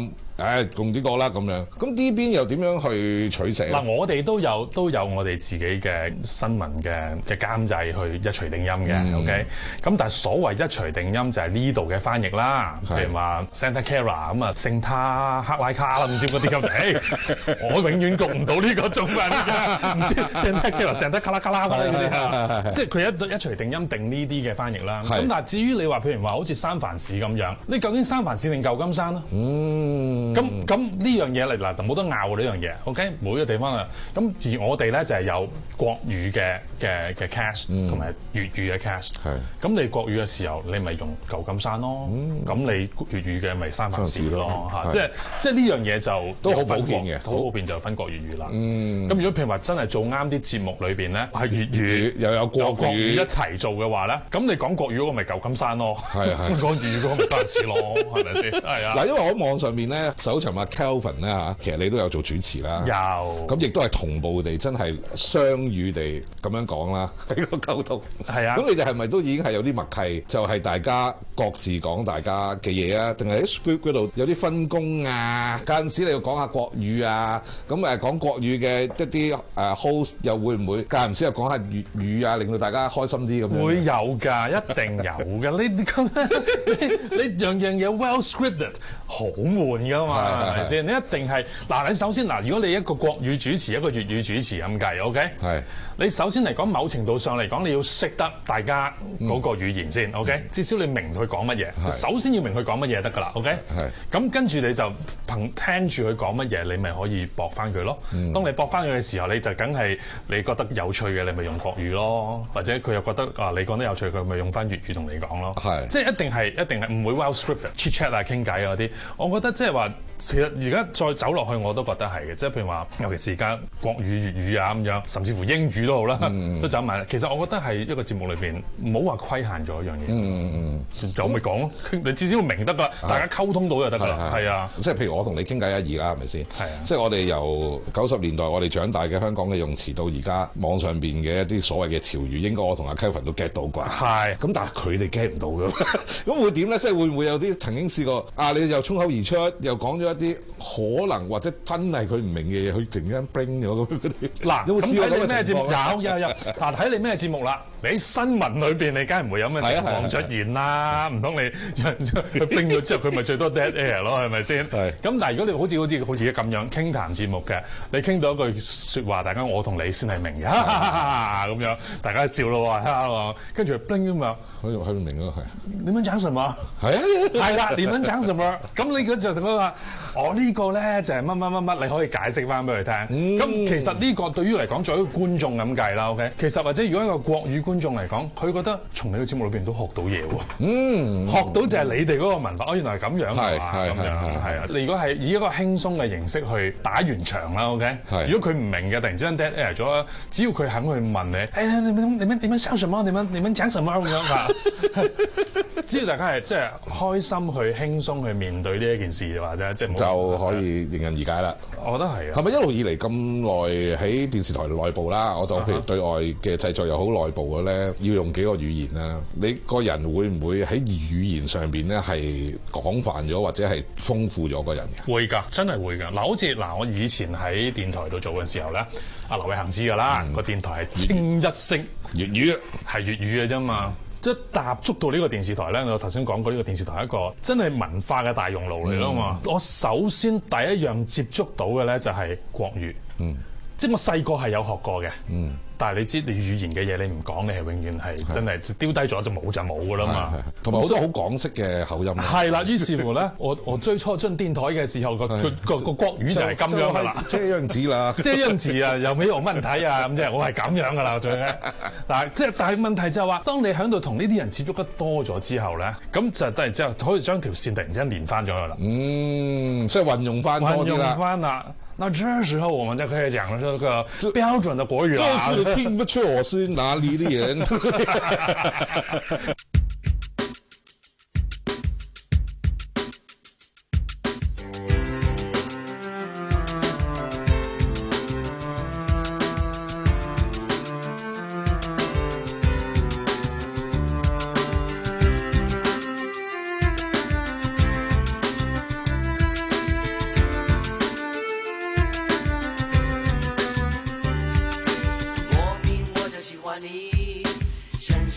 誒用呢個啦咁樣。咁呢邊又點樣去取捨？ 嗱，我哋都有都有我哋自己嘅新聞嘅嘅監製去一錘定音嘅、嗯、，OK。咁但係所謂一錘定音就係呢度嘅翻譯啦，譬如話 Santa Clara 咁啊，聖他克拉卡啦，唔知嗰啲咁嚟，我永遠讀唔到呢個中文㗎，唔知 Santa Clara、Santa 卡拉卡拉嗰啲，即係佢一一錘定音定呢啲嘅翻譯啦。咁但係至於你話譬如話好似三藩市咁樣，你究竟三藩市定舊金山啊？嗯，咁咁呢樣嘢嚟嗱就冇得拗呢樣嘢 ，OK？每個地方啊，咁而我哋咧就係有國語嘅嘅嘅 cast 同埋粵語嘅 cast。係，咁你國語嘅時候，你咪用舊金山咯。咁你粵語嘅咪三藩市咯嚇。即係即係呢樣嘢就都好普遍嘅， 好普遍就分國粵語啦。嗯，咁如果譬如話真係做啱啲節目裏邊咧，係粵語又有國語一齊做嘅話咧，咁你講國語嗰個咪舊金山咯，係係講粵語嗰個咪三藩市咯，係咪先？係啊。嗱，因為我喺網上面咧搜尋阿 Kelvin 咧嚇，其實你都有做主持啦，有。咁亦都係同步地真係雙語地咁樣講啦，喺個溝通。係啊。咁你哋係咪都已經係有啲默契，就係、是、大家各自講大家嘅嘢啊？定係喺 script 嗰度有啲分工啊？間陣時你要講下國語啊，咁誒講國語嘅一啲誒 host 又會唔會間唔時又講下粵語啊，令到大家開心啲咁樣？會有㗎，一定有㗎。你你你樣樣嘢 well scripted 好悶㗎嘛，係咪先？你一定係嗱，你首先嗱，如果你一個國語主持一個粵語主持咁計 ，OK？係。你首先嚟講，某程度上嚟講，你要識得大家嗰個語言先 ，OK？至少你明佢講乜嘢。首先要明佢講乜嘢得㗎啦 ，OK？係。咁跟住你就憑聽住佢講乜嘢，你咪可以駁翻佢咯。嗯、當你駁翻佢嘅時候，你就梗係你覺得有趣嘅，你咪用國語咯。或者佢又覺得啊，你講得有趣，佢咪用翻粵語同你講咯。係。即係一定係一定係唔會 well scripted chit chat 啊、傾偈啊嗰啲。我覺得即係話，其實而家再走落去我都覺得係嘅。即係譬如話，尤其是而家國語、粵語啊咁樣，甚至乎英語都好啦，嗯、都走埋。其實我覺得係一個節目裏邊，唔好話規限咗一樣嘢。嗯嗯嗯，有咪講咯？你至少要明得㗎，大家溝通到就得㗎啦。係啊，即係譬如我同你傾偈一二啦，係咪先？係啊。即係我哋由九十年代我哋長大嘅香港嘅用詞，到而家網上邊嘅一啲所謂嘅潮語，應該我同阿 Kelvin 都 get 到啩。係。咁但係佢哋 get 唔到㗎。咁會點咧？即係會唔會有啲曾經試過啊？你又衝口而出，又講咗一啲可能或者真係佢唔明嘅嘢，佢突然間 bring 咗咁嗰啲。嗱，有冇試過咁嘅情況？有有有。嗱，睇你咩節目啦？你喺新聞裏邊，你梗係唔會有咩情況出現啦。唔通你佢 bring 咗之後，佢咪最多 dead air 咯？係咪先？係。咁但係如果你好似好似好似咁樣傾談節目嘅，你傾到一句説話，大家我同你先係明嘅，咁樣大家笑咯喎，跟住 bring 咁樣，佢佢唔明咯，係。你們講什麼？係啊，係啦，你們講什麼？咁你嗰時候同佢話，我呢個咧就係乜乜乜乜，你可以解釋翻俾佢聽。咁其實呢個對於嚟講，作為一個觀眾咁計啦 ，OK。其實或者如果一個國語觀眾嚟講，佢覺得從你個節目裏邊都學到嘢喎。嗯，學到就係你哋嗰個文化，哦，原來係咁樣㗎嘛，咁樣係啊。你如果係以一個輕鬆嘅形式去打完場啦 ，OK。如果佢唔明嘅，突然之間 dead air 咗，只要佢肯去問你，誒你們你們你們講什麼？你們你們講什麼咁樣㗎？只要大家係即係開心去輕鬆去面對呢一件事嘅話啫，即係就可以迎刃而解啦。我覺得係啊。係咪一路以嚟咁耐喺電視台內部啦？我當譬如對外嘅製作又好，內部嘅咧要用幾個語言啦。你個人會唔會喺語言上邊咧係廣泛咗，或者係豐富咗個人嘅？會㗎，真係會㗎。嗱，好似嗱，我以前喺電台度做嘅時候咧，阿劉偉恒知㗎啦，個、嗯、電台係清一色粵語，係粵語嘅啫嘛。一踏足到呢個電視台咧，我頭先講過呢個電視台係一個真係文化嘅大熔爐嚟啦嘛。嗯、我首先第一樣接觸到嘅咧就係國語，嗯、即係我細個係有學過嘅。嗯但係你知，你語言嘅嘢你唔講，你係永遠係真係丟低咗就冇就冇噶啦嘛。同埋好多好港式嘅口音。係啦，於是乎咧，我我最初進電台嘅時候，個個個個國語就係咁樣噶啦。這樣子啦，這樣子啊，有冇有問題啊？咁即係我係咁樣噶啦，最咧。但係即係但係問題就係話，當你喺度同呢啲人接觸得多咗之後咧，咁就突然之後可以將條線突然之間連翻咗去啦。嗯，所以運用翻多啲啦。運用翻啦。那這時候我們就可以講這個標準的國語啦。就是聽不出我是哪裡的人。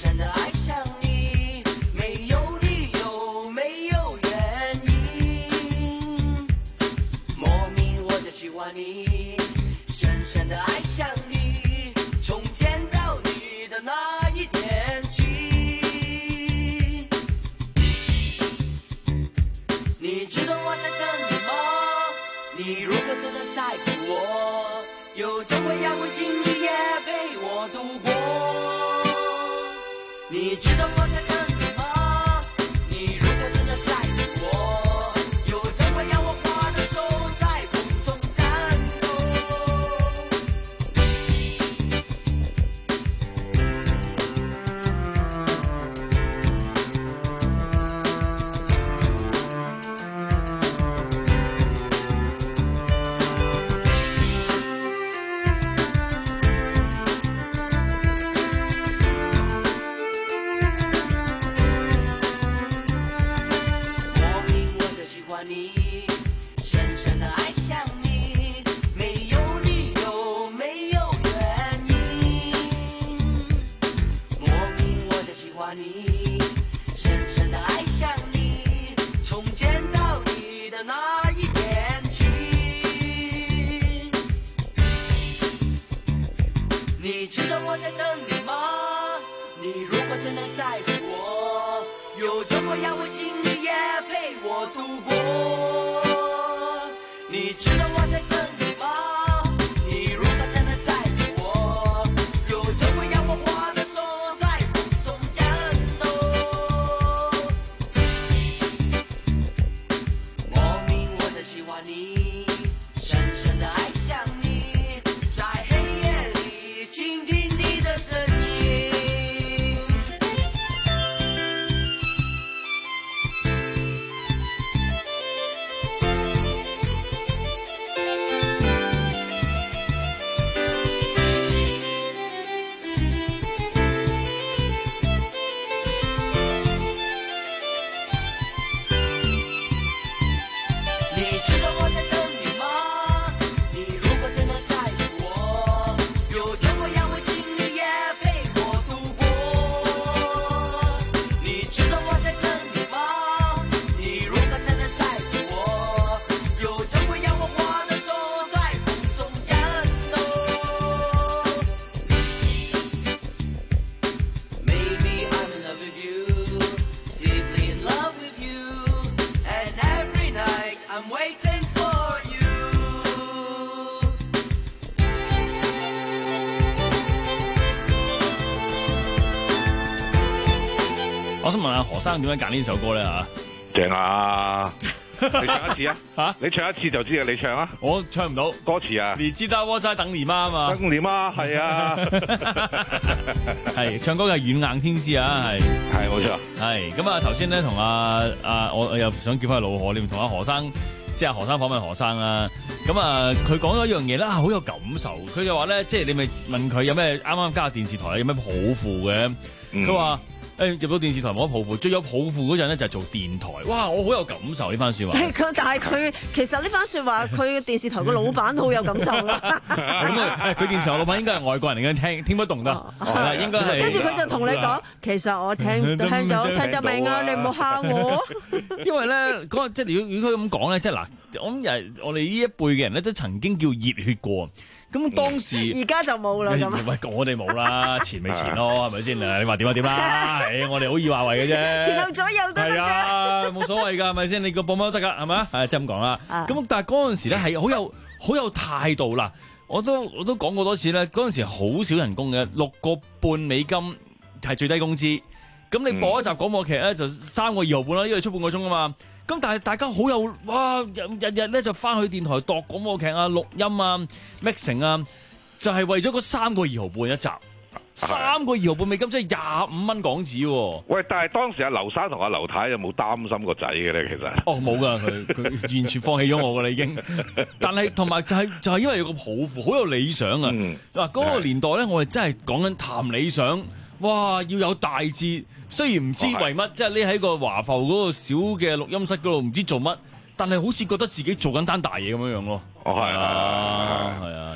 深的愛上你，沒有理由，沒有原因，莫名我就喜歡你，深深的愛上你，從見到你的那一天起，你知道我在等你嗎？你如果真的在乎我，有機會要不經意也陪我度過。你知道我在等你嗎？你如果真的在乎我，有機會讓我握着手在風中顫你，深深的愛上你，沒有理由，沒有原因，莫名我就喜歡你，深深的愛上你，從見到你的那一天起，你知道我在等你嗎？你如果真的在乎我，有機會要我經歷也陪我度過。你知道我在等你嗎？你如果真的在乎我，有機會讓我握着手在風中顫抖。莫名我就喜歡你，深深的愛上你，在黑夜裡傾聽你的聲音。 我想問下何生點樣揀呢首歌咧嚇？ 正啊！你唱一次啊！嚇，你唱一次就知啊！你唱啊！ 我唱唔到歌詞啊！ 你知道我在等你嗎嘛？ 等你嗎？係啊！ 係唱歌嘅軟硬天師啊！係係冇錯。 係咁啊！頭先咧同阿阿我我又想叫翻老何，你唔同阿何生，即係何生訪問何生啊！咁啊，佢講咗一樣嘢咧，好有感受。佢就話咧，即係你咪問佢有咩啱啱加入電視台有咩抱負嘅？佢話。誒入到電視台冇得抱負，最有抱負嗰陣咧就係做電台。哇！我好有感受呢番説話。 佢但係佢其實呢番説話，佢電視台個老闆都好有感受啦。 咁啊，佢電視台老闆應該係外國人嚟嘅，聽聽不懂得，係啦，應該係。 跟住佢就同你講，其實我聽聽到聽得明啊，你唔好嚇我。 因為咧，嗰即係如果如果佢咁講咧，即係嗱，我諗誒，我哋呢一輩嘅人咧都曾經叫熱血過。咁當時而家就冇啦，咁喂，我哋冇啦，錢咪錢咯，係咪先？你話點啊點啦？誒，我哋好易話為嘅啫， 前後左右都得嘅，係啊，冇所謂㗎，係咪先？你個報乜都得㗎，係咪啊？係即係咁講啦。咁但係嗰陣時咧係好有好有態度啦。我都我都講過多次咧，嗰陣時好少人工嘅，六個半美金係最低工資。咁你播一集廣播劇咧就三個二毫半啦，因為出半個鐘啊嘛。咁但係大家好有哇，日日咧就翻去電台度廣播劇啊、錄音啊、mixing 啊，就係、是、為咗嗰三個二毫半一集，三個二毫半美金即係廿五蚊港紙喎。 喂，但係當時阿劉生同阿劉太有冇擔心個仔嘅咧？其實哦冇噶，佢佢完全放棄咗我噶啦已經。但係同埋就係、是、就係、是、因為有個抱負，好有理想啊。嗱、嗯，嗰、那個年代咧，我哋真係講緊談理想，哇，要有大志。雖然唔知為乜，即係匿喺個華埠嗰個小嘅錄音室嗰度，唔知做乜，但係好似覺得自己做緊單大嘢咁樣樣咯。 哦，係啊， 係啊，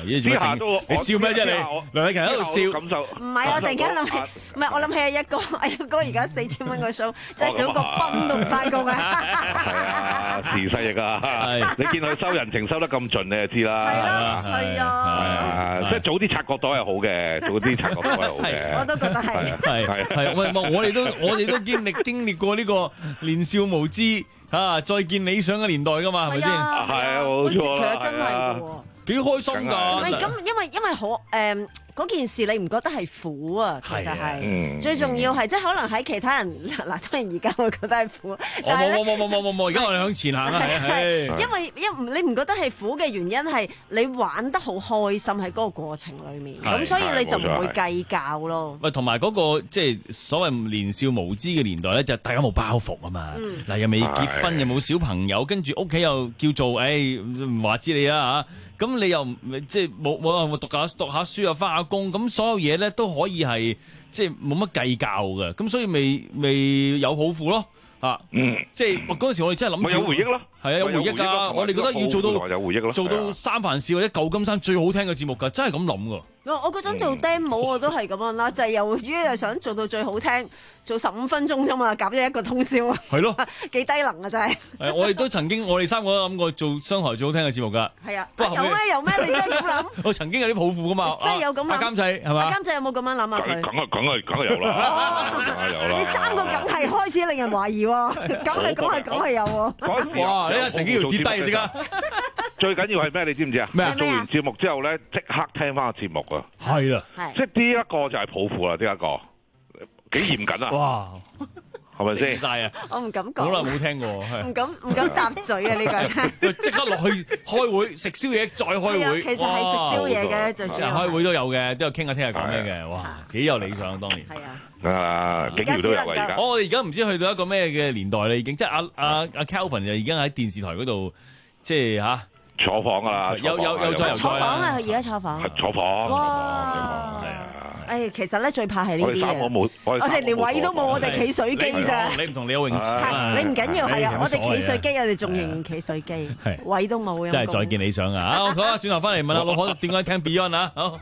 咦做乜整你笑咩啫你？梁禮勤喺度笑。 感受唔係我突然間諗起，唔係我諗起阿一哥，阿一哥而家四千蚊個數，真係少個泵都唔翻工啊！ 係啊，時勢亦啊，你見佢收人情收得咁盡，你就知啦。係啊， 係啊， 即係早啲察覺到係好嘅，早啲察覺到係好嘅。 我都覺得係。 係係，喂，我哋都我哋都經歷經歷過呢個年少無知嚇，再見理想嘅年代㗎嘛，係咪先？係啊，冇錯。 其實真係嘅喎。 幾開心㗎！ 唔係咁，因為因為可誒嗰件事，你唔覺得係苦啊？其實係、嗯、最重要係，即係可能喺其他人嗱，當然而家我覺得係苦。但係冇冇冇冇冇冇，而家我哋向前行啊！係因為因你唔覺得係苦嘅原因係你玩得好開心喺嗰個過程裡面，咁所以你就唔會計較咯。 喂，同埋嗰個即係所謂年少無知嘅年代咧，就係、大家冇包袱啊嘛。嗱、嗯，又未結婚，又冇小朋友，跟住屋企又叫做誒唔話知你啦嚇。咁你又即係冇冇話讀下讀下書又翻下工，咁所有嘢咧都可以係即係冇乜計較嘅，咁所以未未有抱負咯。啊，嗯，即係嗰陣時我哋真係諗住有回憶咯， 係啊，有回憶㗎。我哋覺得要做到有回憶咯， 做到三藩市或者舊金山最好聽嘅節目㗎，真係咁諗㗎。 我嗰陣做 demo 我都係咁樣啦，就係由於係想做到最好聽，做十五分鐘啫嘛，夾咗一個通宵啊。 係咯， 幾低能啊真係。 係，我哋都曾經，我哋三個都諗過做商台最好聽嘅節目㗎。 係啊，有咩有咩？你真係咁諗？ 我曾經有啲抱負㗎嘛。 真係有咁諗。 監製係嘛？ 阿監製有冇咁樣諗啊？佢梗係梗係梗係有啦，梗係有啦。 你三個梗係開始令人懷疑喎，梗係講係講係有喎。 哇！你阿成幾條跌低啊！即刻。 最緊要係咩？你知唔知啊？ 咩啊？ 做完節目之後咧，即刻聽翻個節目啊！ 係啦， 即係呢一個就係抱負啦，呢一個幾嚴謹啊！ 哇， 係咪先？ 晒啊！ 我唔敢講， 好耐冇聽過， 唔敢唔敢答嘴啊！呢個即刻落去開會食宵夜，再開會。 其實係食宵夜嘅最主要。 開會都有嘅，都有傾下聽下講咩嘅。哇，幾有理想當年。 係啊，啊，幾條都有啊！而家我哋而家唔知去到一個咩嘅年代啦，已經即係阿阿阿 Calvin 就已經喺電視台嗰度，即係吓。 坐房噶啦， 有有有再有坐房啊！佢而家坐房， 坐房。 哇！係啊！誒，其實咧最怕係呢啲嘅。 我冇，我哋連位都冇，我哋企水機咋。 你唔同你有泳池。 係你唔緊要，係啊！我哋企水機，我哋仲仍然企水機，位都冇。 真係再見理想啊！好，好啊，轉頭翻嚟問下老婆點解聽 Beyond 啊？好。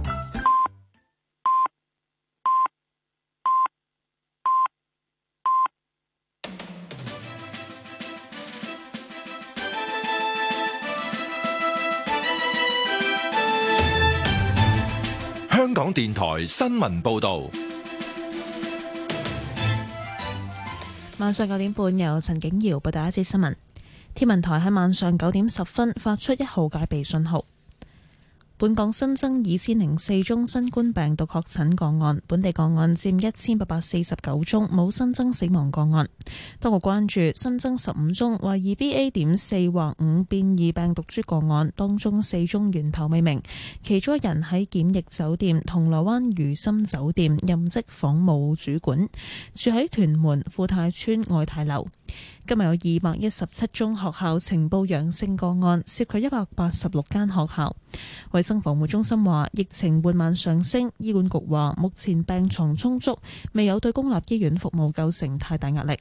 香港電台新聞報道， 晚上九點半由陳景瑤報道一節新聞。天文台喺晚上九點十分發出一號戒備信號。本港新增二千零四宗新冠病毒確診個案，本地個案佔一千八百四十九宗，冇新增死亡個案。當局關注新增十五宗懷疑 B A 點四或五變異病毒株個案，當中四宗源頭未明，其中一人喺檢疫酒店銅鑼灣如心酒店任職房務主管，住喺屯門富泰邨愛泰樓。今日有二百一十七宗學校呈報陽性個案，涉及一百八十六間學校。衛生防護中心話，疫情緩慢上升，醫管局話目前病床充足，未有對公立醫院服務構成太大壓力。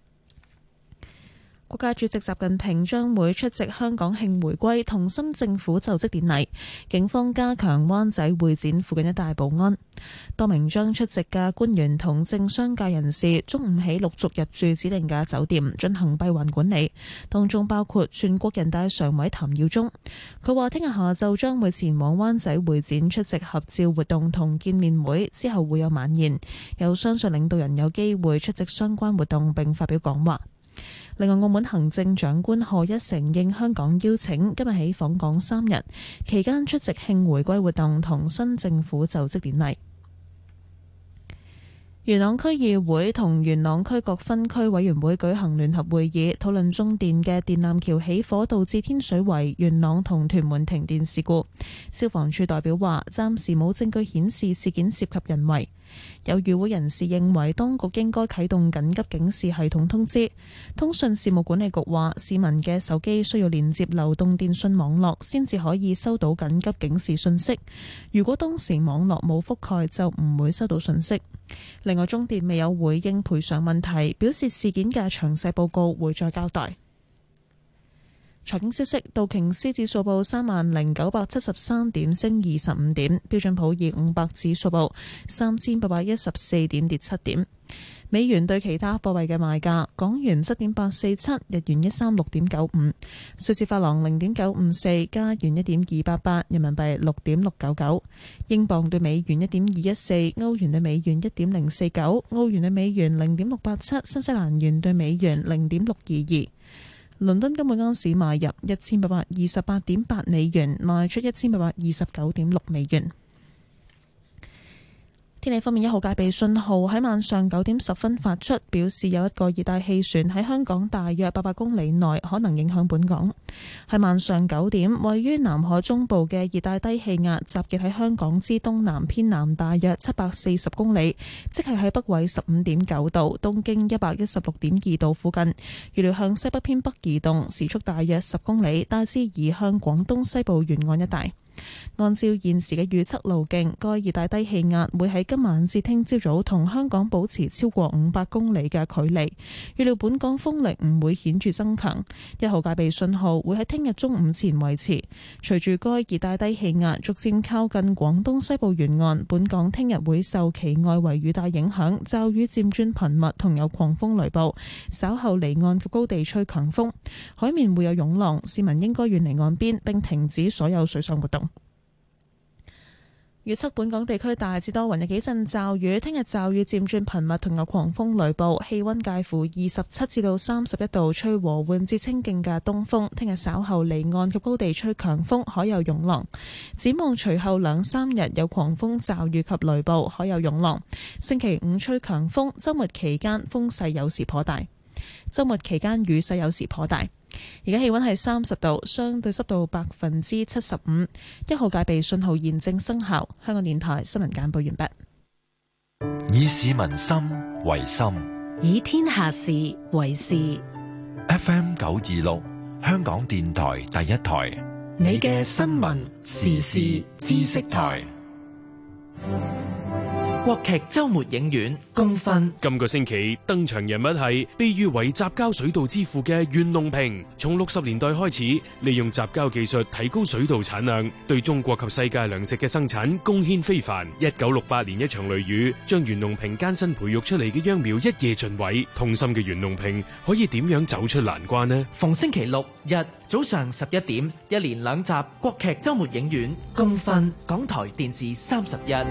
國家主席習近平將會出席香港慶回歸同新政府就職典禮，警方加強灣仔會展附近一帶保安。多名將出席嘅官員同政商界人士中午起陸續入住指定嘅酒店進行閉環管理，當中包括全國人大常委譚耀宗。佢話聽日下晝將會前往灣仔會展出席合照活動同見面會，之後會有晚宴，又相信領導人有機會出席相關活動並發表講話。另外，澳門行政長官賀一誠應香港邀請，今日起訪港三日，期間出席慶回歸活動同新政府就職典禮。元朗區議會同元朗區各分區委員會舉行聯合會議，討論中電嘅電纜橋起火導致天水圍、元朗同屯門停電事故。消防處代表話，暫時冇證據顯示事件涉及人為。有與會人士認為當局應該啟動緊急警示系統通知。通訊事務管理局話，市民嘅手機需要連接流動電訊網絡先至可以收到緊急警示信息，如果當時網絡冇覆蓋就唔會收到信息。另外，中電未有回應賠償問題，表示事件嘅詳細報告會再交代。 財經消息，道瓊斯指數報三萬零九百七十三點，升二十五點；標準普爾五百指數報三千八百一十四點，跌七點。美元對其他貨幣嘅賣價：港元七點八四七，日元一三六點九五，瑞士法郎零點九五四，加元一點二八八，人民幣六點六九九，英鎊對美元一點二一四，歐元對美元一點零四九，澳元對美元零點六八七，新西蘭元對美元零點六二二。倫敦金每安士買入一千八百二十八點八美元，賣出一千八百二十九點六美元。天氣方面，一號戒備信號喺晚上九點十分發出，表示有一個熱帶氣旋喺香港大約八百公里內可能影響本港。喺晚上九點，位於南海中部嘅熱帶低氣壓集結喺香港之東南偏南大約七百四十公里，即係喺北緯十五點九度、東經一百一十六點二度附近。預料向西北偏北移動，時速大約十公里，大致移向廣東西部沿岸一帶。按照現時嘅預測路徑，該熱帶低氣壓會喺今晚至聽朝早同香港保持超過五百公里嘅距離。預料本港風力唔會顯著增強，一號戒備信號會喺聽日中午前維持。隨住該熱帶低氣壓逐漸靠近廣東西部沿岸，本港聽日會受其外圍雨帶影響，驟雨漸轉頻密同有狂風雷暴。稍後離岸及高地吹強風，海面會有湧浪，市民應該遠離岸邊並停止所有水上活動。預測本港地區大致多雲，有幾陣驟雨。聽日驟雨漸轉頻密，同有狂風雷暴。氣溫介乎二十七至到三十一度，吹和緩至清勁嘅東風。聽日稍後離岸及高地吹強風，海有湧浪。展望隨後兩三日有狂風驟雨及雷暴，海有湧浪。星期五吹強風，週末期間風勢有時頗大。週末期間雨勢有時頗大。而家氣溫係三十度，相對濕度百分之七十五，一號戒備信號現正生效。香港電台新聞簡報完畢。 以市民心為心， 以天下事為事。 F M 九二六，香港電台第一台， 你嘅新聞時事知識台。 國劇週末影院公分， 今個星期登場人物係被譽為雜交水稻之父嘅袁隆平。從六十年代開始，利用雜交技術提高水稻產量，對中國及世界糧食嘅生產貢獻非凡。一九六八年一場雷雨，將袁隆平艱辛培育出嚟嘅秧苗一夜盡毀。痛心嘅袁隆平可以點樣走出難關呢？ 逢星期六日早上十一點，一連兩集國劇週末影院公分，港台電視三十一。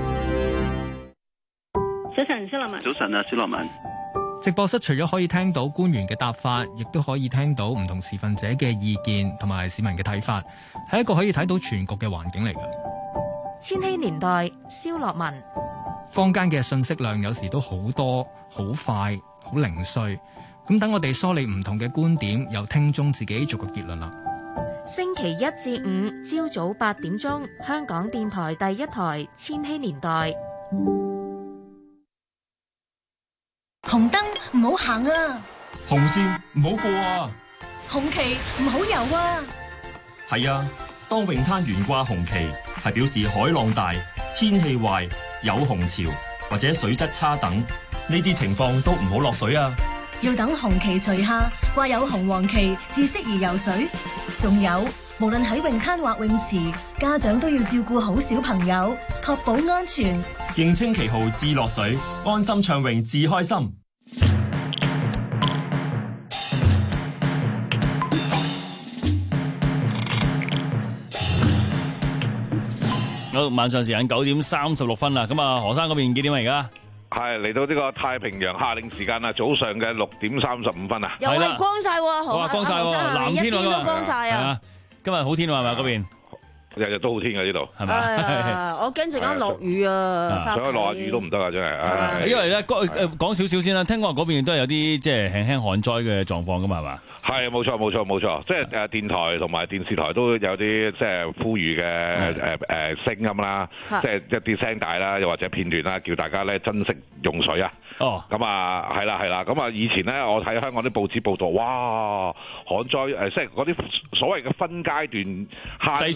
早晨，蕭樂文。早晨啊，蕭樂文。 直播室除咗可以聽到官員嘅答法，亦都可以聽到唔同持份者嘅意見同埋市民嘅睇法，係一個可以睇到全局嘅環境嚟嘅。 千禧年代，蕭樂文。 坊間嘅信息量有時都好多、好快、好零碎，咁等我哋梳理唔同嘅觀點，由聽眾自己做個結論啦。 星期一至五朝早八點鐘，香港電台第一台千禧年代。 紅燈唔好行啊！ 紅線唔好過啊！ 紅旗唔好游啊！ 係啊，當泳灘懸掛紅旗，係表示海浪大、天氣壞、有紅潮或者水質差等，呢啲情況都唔好落水啊！ 要等紅旗除下，掛有紅黃旗至適宜游水。仲有，無論喺泳灘或泳池，家長都要照顧好小朋友，確保安全。 認清旗號至落水，安心暢泳至開心。 好，晚上時間九點三十六分啦。咁啊，何生嗰邊幾點啊？而家係嚟到呢個太平洋夏令時間啦，早上嘅六點三十五分啊。 又係光晒喎， 好啊，光晒喎，藍天啊，都光晒啊。 今日好天喎，係咪嗰邊？ 日日都好天嘅呢度， 係咪？ 我驚陣間落雨啊！ 想落下雨都唔得啊，真係。 因為咧，講講少少先啦。聽講嗰邊都係有啲即係輕輕旱災嘅狀況噶嘛，係嘛？ 係冇錯冇錯冇錯，即係誒電台同埋電視台都有啲即係呼籲嘅誒誒聲音啦，即係一啲聲帶啦，又或者片段啦，叫大家咧珍惜用水啊。 哦， 咁啊係啦係啦，咁啊以前咧我睇香港啲報紙報道，哇旱災誒，即係嗰啲所謂嘅分階段慳水咧。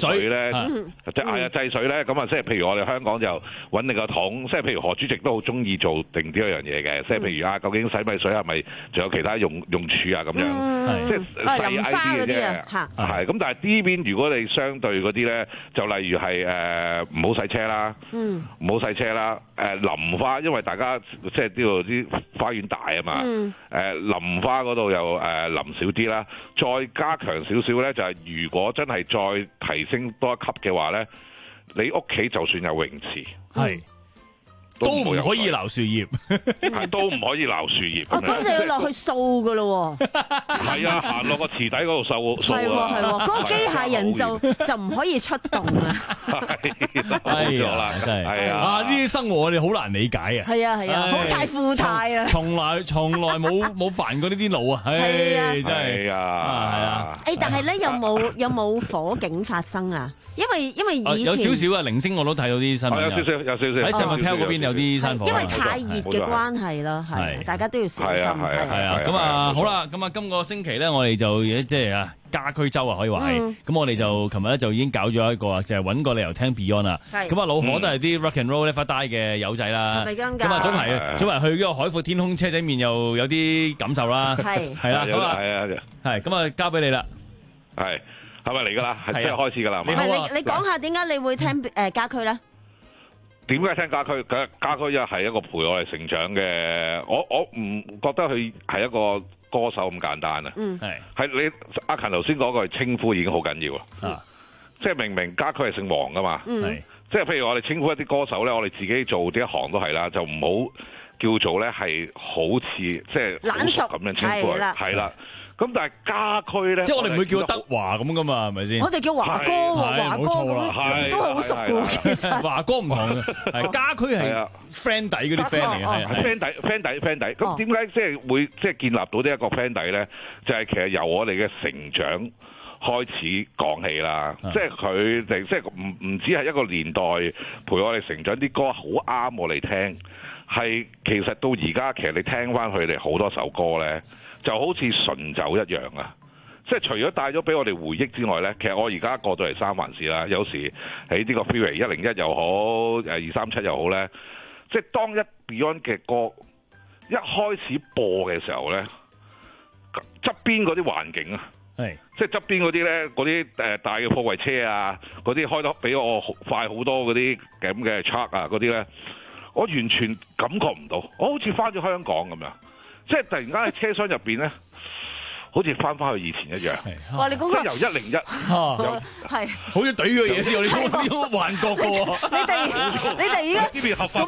咧，即係嗌下制水咧，咁啊即係譬如我哋香港就揾你個桶，即係譬如何主席都好中意做定呢一樣嘢嘅，即係譬如啊，究竟洗米水係咪仲有其他用用處啊咁樣，即係細 I D 嘅啫，係咁。但係呢邊如果你相對嗰啲咧，就例如係誒唔好洗車啦，唔好洗車啦，誒淋花，因為大家即係呢度啲花園大啊嘛，誒淋花嗰度又誒淋少啲啦，再加強少少咧，就係如果真係再提升多一級嘅話咧，你屋企就算有泳池，係。 都唔可以撈樹葉， 係都唔可以撈樹葉。 哦，咁就要落去掃噶咯喎。係啊，行落個池底嗰度掃掃啊。 係喎係喎，嗰個機械人就就唔可以出動啊。 係啦，真係。係啊， 啊呢啲生活我哋好難理解啊。 係啊係啊，好太富態啊。 從來從來冇冇煩過呢啲腦啊。係啊，真係啊，係啊。 誒，但係咧有冇有冇火警發生啊？因為因為以前有少少啊，零星我都睇到啲新聞， 有少少有少少喺聖馬凱嗰邊有啲山火， 因為太熱嘅關係啦，係大家都要小心。係啊，咁啊好啦，咁啊今個星期咧，我哋就即係啊家駒周啊，可以話係，咁我哋就琴日咧就已經搞咗一個啊，就係揾個理由聽 Beyond 啦。咁啊老何都係啲 rock and roll 咧發呆嘅友仔啦。咁啊早排早排去呢個海闊天空車仔麵又有啲感受啦。係係啦，咁啊係咁啊交俾你啦。 係。係咪嚟噶啦？係即係開始噶啦。 唔係你你講下點解你會聽誒家駒咧？ 點解聽家駒？佢家駒一係一個陪我哋成長嘅，我我唔覺得佢係一個歌手咁簡單啊。嗯，係係你阿勤頭先講句稱呼已經好緊要啊。啊，即係明明家駒係姓黃噶嘛。嗯，係即係譬如我哋稱呼一啲歌手咧，我哋自己做呢一行都係啦，就唔好叫做咧係好似即係懶熟咁樣稱呼佢。係啦。咁但係家駒咧， 即係我哋唔會叫德華咁噶嘛，係咪先？ 我哋叫華哥喎，華哥咁都好熟嘅。其實華哥唔同嘅，家駒係 friend 底嗰啲 friend 嚟嘅，係 friend 底 friend 底 friend 底。咁點解即係會即係建立到呢一個 friend 底咧？就係其實由我哋嘅成長開始講起啦。即係佢哋即係唔唔止係一個年代陪我哋成長，啲歌好啱我哋聽。係其實到而家，其實你聽翻佢哋好多首歌咧，就好似純酒一樣啊！即係除咗帶咗俾我哋回憶之外咧，其實我而家過到嚟三藩市啦，有時喺呢個 Freeway 一零一又好，誒二三七又好咧，即係當一 Beyond 嘅歌一開始播嘅時候咧，側邊嗰啲環境啊，係即係側邊嗰啲咧，嗰啲誒大嘅貨櫃車啊，嗰啲開得比我快好多嗰啲咁嘅 truck 啊，嗰啲咧。我完全感覺唔到，我好似翻咗香港咁樣，即係突然間喺車廂入邊咧，好似翻返去以前一樣。 哇！你講即係由一零一， 係好似懟嘅嘢先，你講呢個幻覺嘅喎。 你哋你哋而家呢邊合法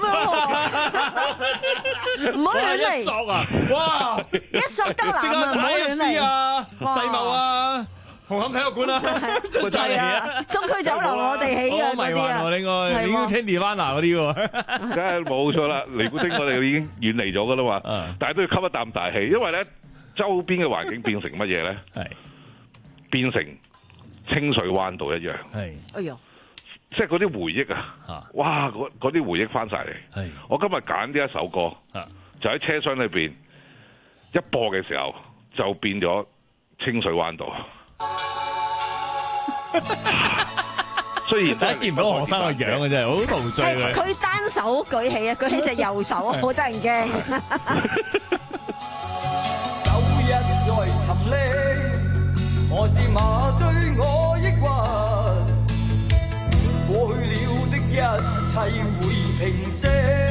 咁樣喎，唔好亂嚟。 一索啊！哇！ 一索得男啊，唔好亂嚟啊！世貿啊！紅磡體育館啊，真係啊！ 東區酒樓我哋起嘅嗰啲啊， 另外你要聽 Nirvana 嗰啲喎， 梗係冇錯啦。尼古丁我哋已經遠離咗噶啦嘛，但係都要吸一啖大氣，因為咧周邊嘅環境變成乜嘢咧？係變成清水灣道一樣。係，哎呀，即係嗰啲回憶啊！哇，嗰嗰啲回憶翻晒嚟。係，我今日揀呢一首歌，就喺車廂裏邊一播嘅時候，就變咗清水灣道。雖然睇見唔到學生個樣嘅真係好陶醉嘅。 佢單手舉起啊，舉起隻右手，好得人驚。 走一再沉溺，何時麻醉我抑鬱？過去了的一切會平息，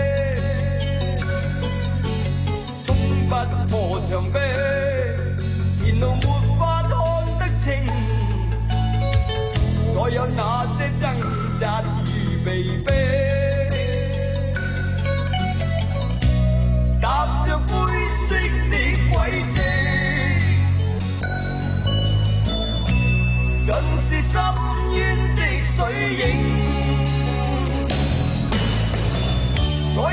衝不破牆壁，前路沒法看得清。再有那些掙扎與被逼，踏着灰色的軌跡，盡是深淵的水影。在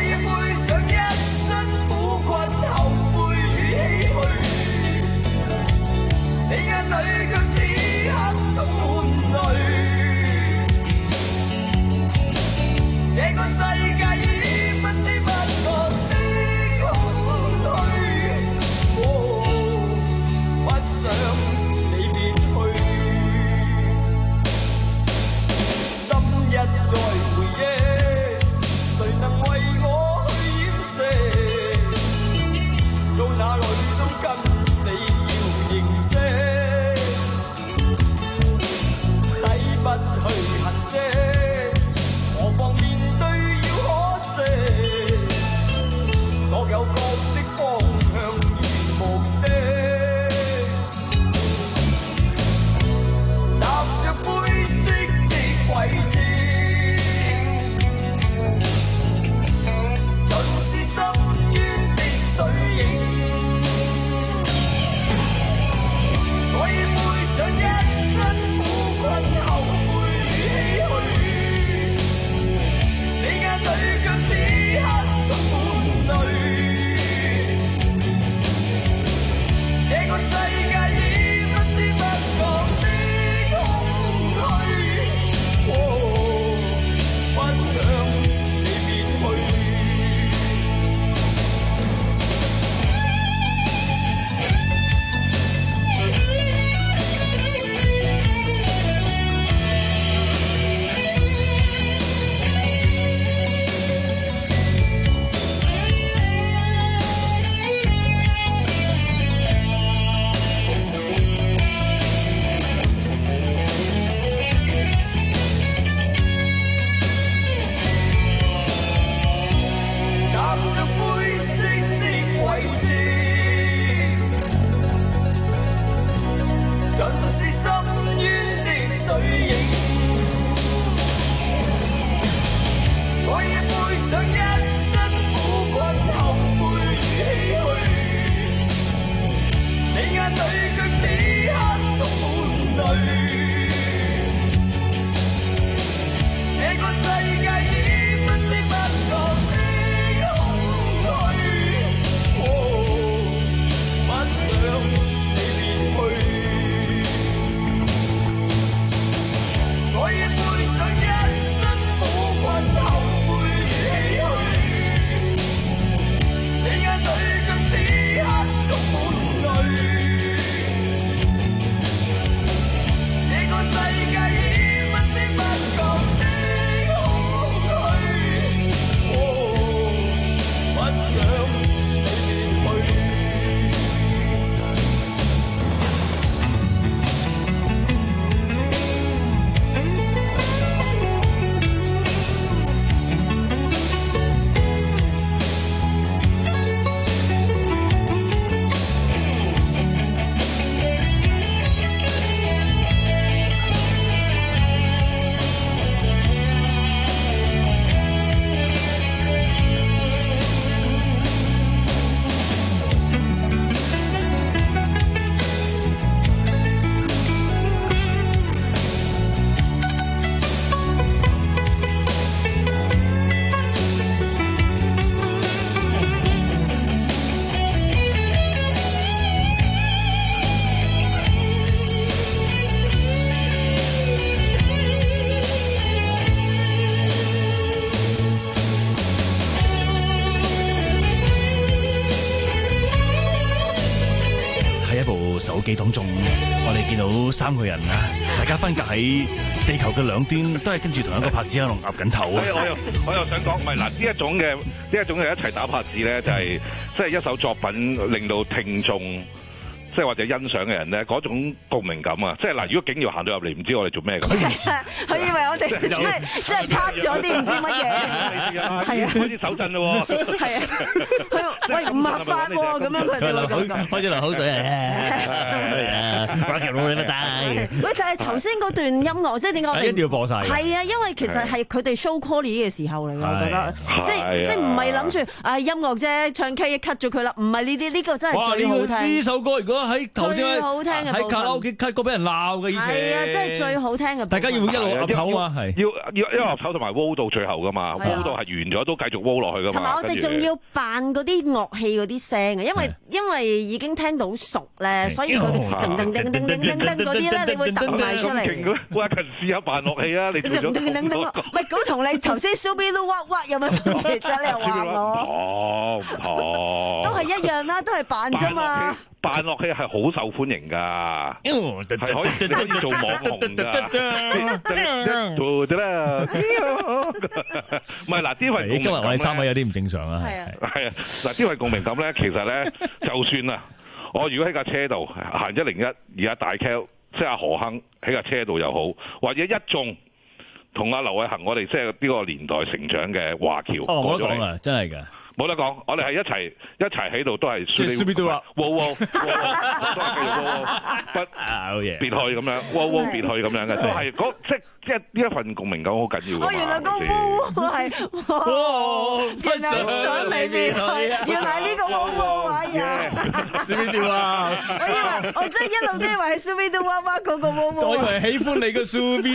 手機當中，我哋見到三個人啊，大家分隔喺地球嘅兩端，都係跟住同一個拍子喺度岌緊頭。 我又我又想講，唔係嗱，呢一種嘅呢一種嘅一齊打拍子咧，就係即係一首作品令到聽眾，即係或者欣賞嘅人咧，嗰種共鳴感啊！即係嗱，如果景耀行到入嚟，唔知我哋做咩咁， 佢以為我哋即係即係拍咗啲唔知乜嘢，係啊， 開始手震咯， 係啊，佢喂唔合法喎，咁樣佢哋會咁講， 開始流口水啊！玩劇冇乜帶。 喂，就係頭先嗰段音樂，即係點講？ 一定要播晒。 係啊，因為其實係佢哋 show quality 嘅時候嚟嘅，我覺得，即係即係唔係諗住啊音樂啫，唱 K 一 cut 咗佢啦，唔係呢啲，呢個真係最好聽。 呢首歌如果喺頭先最好聽嘅喺卡拉 OK cut 歌俾人鬧嘅以前， 係啊，真係最好聽嘅。 大家要一路岌頭啊，係要要一路岌頭同埋 roll 到最後噶嘛 ，roll 到係完咗都繼續 roll 落去噶嘛。 同埋我哋仲要扮嗰啲樂器嗰啲聲啊，因為因為已經聽到熟咧，所以佢噔噔噔噔噔噔噔嗰啲咧，你會揼埋出嚟。 喂，近試下扮樂器啊！你做咗？ 噔噔噔噔，喂，咁同你頭先 Subi 都屈屈有乜分別啫？你又話我？ 唔同， 都係一樣啦，都係扮啫嘛。 扮樂器係好受歡迎㗎，係可以可以做網紅㗎。做得啦，唔係嗱，因為今日我哋三位有啲唔正常啊。 係啊， 係啊，嗱，因為共鳴感咧，其實咧，就算啊，我如果喺架車度行一零一，而家大 Kel 即係阿何亨喺架車度又好，或者一眾同阿劉偉恒，我哋即係呢個年代成長嘅華僑， 哦，冇得講啦，真係㗎。 冇得講，我哋係一齊一齊喺度，都係 Subi Do 啊， wow wow，都係繼續 wow wow，不別去咁樣 wow wow 別去咁樣嘅，都係嗰即即呢一份共鳴感好緊要㗎嘛。 哦，原來個 wow wow 係，原來想你別去，原來呢個 wow wow 啊呀 ，Subi Do 啊， 我以為我真係一路都以為係 Subi Do 娃娃嗰個 wow wow， 我以為喜歡你嘅 Subi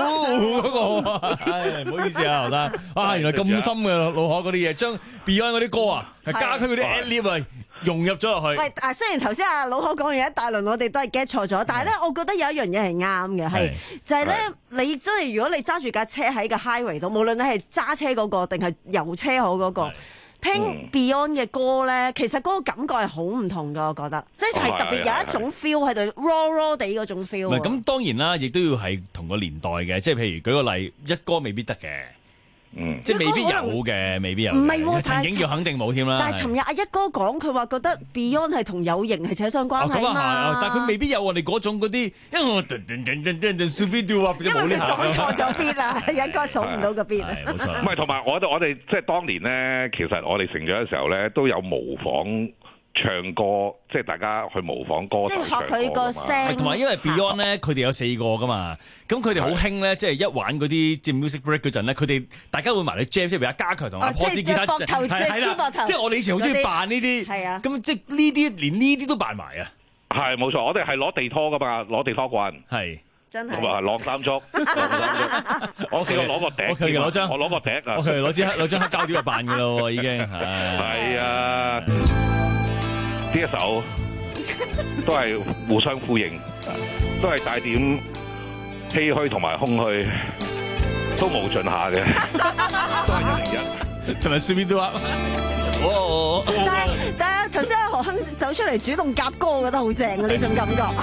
Do 嗰個，唉，唔好意思啊，劉生，啊，原來咁深嘅腦海嗰啲嘢，將 Beyond 嗰啲歌啊，係加佢嗰啲 ad-lib 啊，融入咗落去。 喂，啊，雖然頭先阿老可講完一大輪，我哋都係 get 錯咗，但係咧，我覺得有一樣嘢係啱嘅，係就係咧，你真係如果你揸住架車喺個 highway 度，無論你係揸車嗰個定係遊車好嗰個，聽 Beyond 嘅歌咧，其實嗰個感覺係好唔同噶，我覺得，即係特別有一種 feel 喺度 raw raw 地嗰種 feel。唔係咁，當然啦，亦都要係同個年代嘅，即係譬如舉個例，一歌未必得嘅。嗯，即係未必有嘅，未必有。 唔係喎， 陳景耀肯定冇添啦。 但係尋日阿一哥講，佢話覺得 Beyond 係同有型係扯上關係啊嘛。 但係佢未必有我哋嗰種嗰啲，因為我噔噔噔噔噔噔 Subi Do 啊， 因為佢數錯咗 beat 啊，一哥數唔到個 beat 啊。 冇錯。唔係，同埋我我哋即係當年咧，其實我哋成長嘅時候咧，都有模仿唱歌，即係大家去模仿歌手唱歌㗎嘛。 同埋因為 Beyond 咧，佢哋有四個噶嘛，咁佢哋好興咧，即係一玩嗰啲即係 music break 嗰陣咧，佢哋大家會埋嚟 jam，即係譬如阿家強同阿波子吉他， 係係啦， 即係我哋以前好中意扮呢啲，係啊，咁即係呢啲連呢啲都扮埋啊。 係冇錯，我哋係攞地拖噶嘛，攞地拖棍， 係真係。 同埋晾衫竹，晾衫竹。我試過攞個笛， 我攞張， 我攞個笛啊。 我攞支黑攞張黑膠碟就扮噶咯，已經係啊。呢一首都係互相呼應，都係帶點唏噓同埋空虛，都無盡下嘅，都係一零一， 同埋 Subi Do 啊！ 但係但係頭先阿何亨走出嚟主動夾歌，我覺得好正啊！呢種感覺。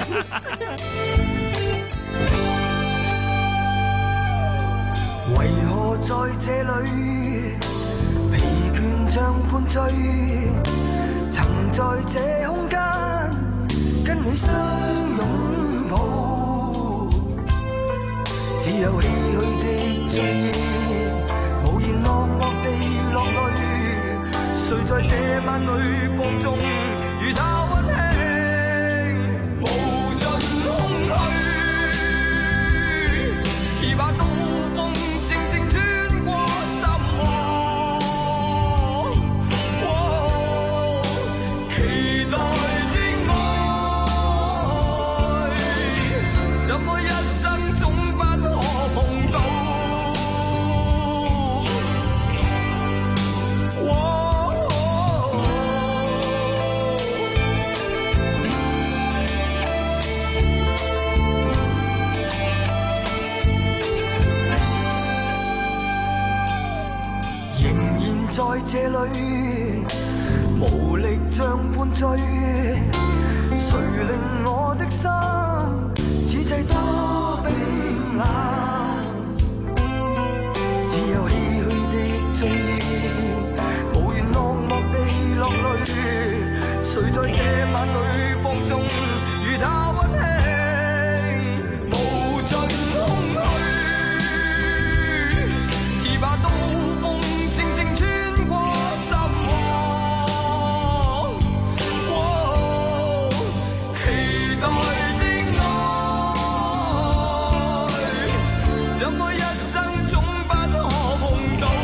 為何在這裏疲倦像灌醉？曾在這空間跟你相擁抱，只有唏噓的醉意，無言默默地落淚。誰在這晚裏放縱，與他溫馨，無盡空虛，似把刀鋒靜靜穿過心窩。期待的愛，怎麼一生總不可碰到？仍然在這裏，無力像灌醉。 誰令我的心此際多冰冷？只有唏噓的醉意，無緣落寞地落淚。誰在這晚裏放縱，與他溫馨，無盡空虛，似把刀鋒靜靜穿過心窩。哦，期待的愛，怎麼一生總不可碰到？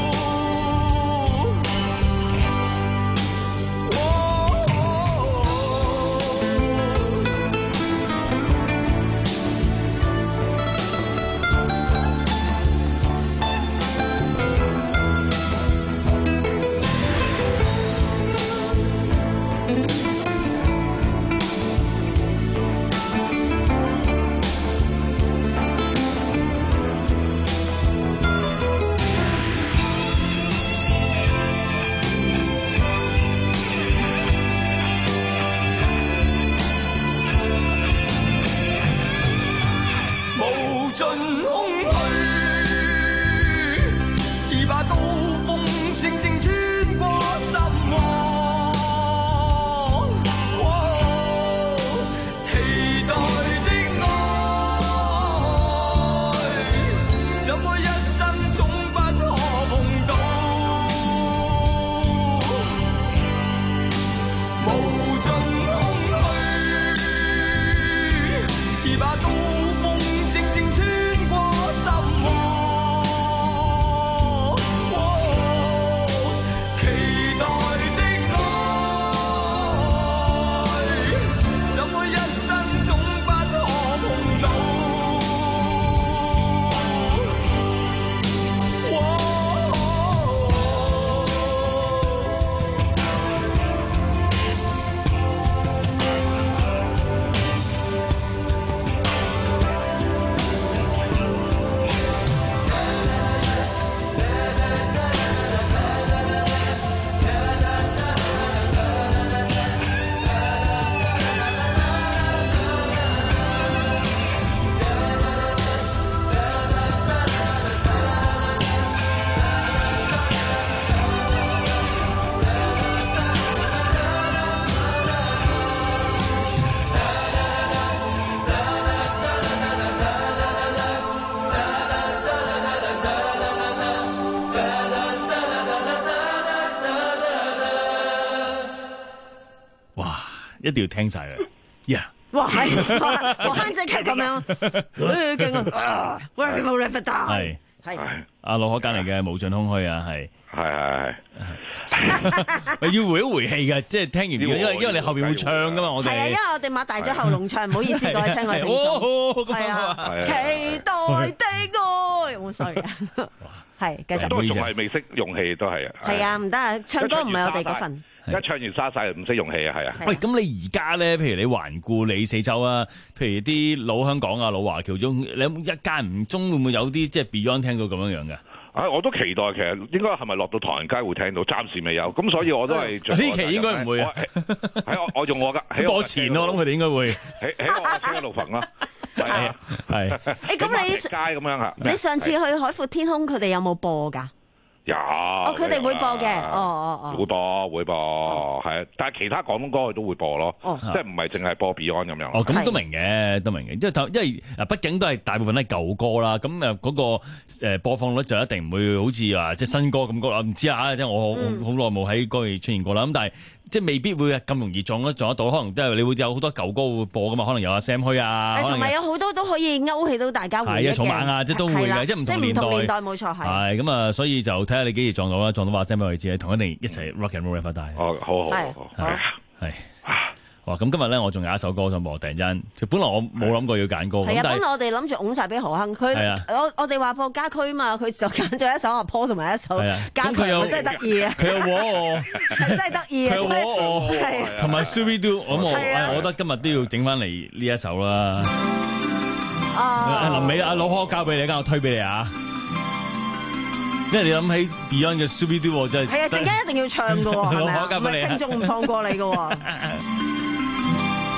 一定要聽晒佢，yeah！ 哇係，哇慳仔劇咁樣，誒勁啊！Working for River Down， 係係阿老可間嚟嘅無盡空虛啊，係係係要回一回氣嘅，即係聽完，因為因為你後邊會唱噶嘛，我哋係啊，因為我哋擘大咗喉嚨唱，唔好意思各位親愛聽眾，係啊，期待的愛，我 sorry 啊，係繼續， 都仲係未識用氣，都係啊， 係啊，唔得啊，唱歌唔係我哋嗰份。 一唱完沙晒唔識用氣啊，係啊！ 喂，咁你而家咧，譬如你環顧你四周啊，譬如啲老香港啊、老華僑中，你有冇一間唔中會唔會有啲即係 Beyond 聽到咁樣樣嘅？ 啊，我都期待，其實應該係咪落到唐人街會聽到？暫時未有，咁所以我都係呢期應該唔會啊！ 喺我我用我噶， 播前咯，我諗佢哋應該會喺喺我車路棚啦，係係。 誒，咁你街咁樣嚇？ 你上次去海闊天空，佢哋有冇播㗎？ 有， 哦，佢哋會播嘅，哦哦哦， 會播會播，係，但係其他廣東歌佢都會播咯，即係唔係淨係播 Beyond 咁樣。 哦，咁都明嘅，都明嘅，因為因為嗱，畢竟都係大部分都係舊歌啦，咁誒嗰個誒播放率就一定唔會好似話即係新歌咁高啦，唔知啊，即係我好耐冇喺歌裏出現過啦，咁但係。即係未必會咁容易撞得撞得到，可能即係你會有好多舊歌會播噶嘛，可能有阿 Sam 虛啊， 同埋有好多都可以勾起到大家回憶嘅， 係啊，草蜢啊，即係都會嘅，即係唔同年代， 年代冇錯係。 係咁啊，所以就睇下你幾時撞到啦，撞到阿 Sam 虛為止，同一定一齊 rock and roll 一發大。 哦，好好好，係係。哇！咁今日咧，我仲有一首歌想播，突然間，本來我冇諗過要揀歌。 係啊，本來我哋諗住拱晒俾何鏗，佢我我哋話播家駒嘛，佢就揀咗一首阿 Paul 同埋一首家駒，真係得意啊！ 佢又和我， 係真係得意啊！ 佢和我，同埋 Scooby Doo， 咁我我覺得今日都要整翻嚟呢一首啦。啊！臨尾阿老柯交俾你，間我推俾你啊！因為你諗起 Beyond 嘅 Scooby Doo 真係係啊，陣間一定要唱㗎喎，係咪啊？聽眾唔放過你㗎喎。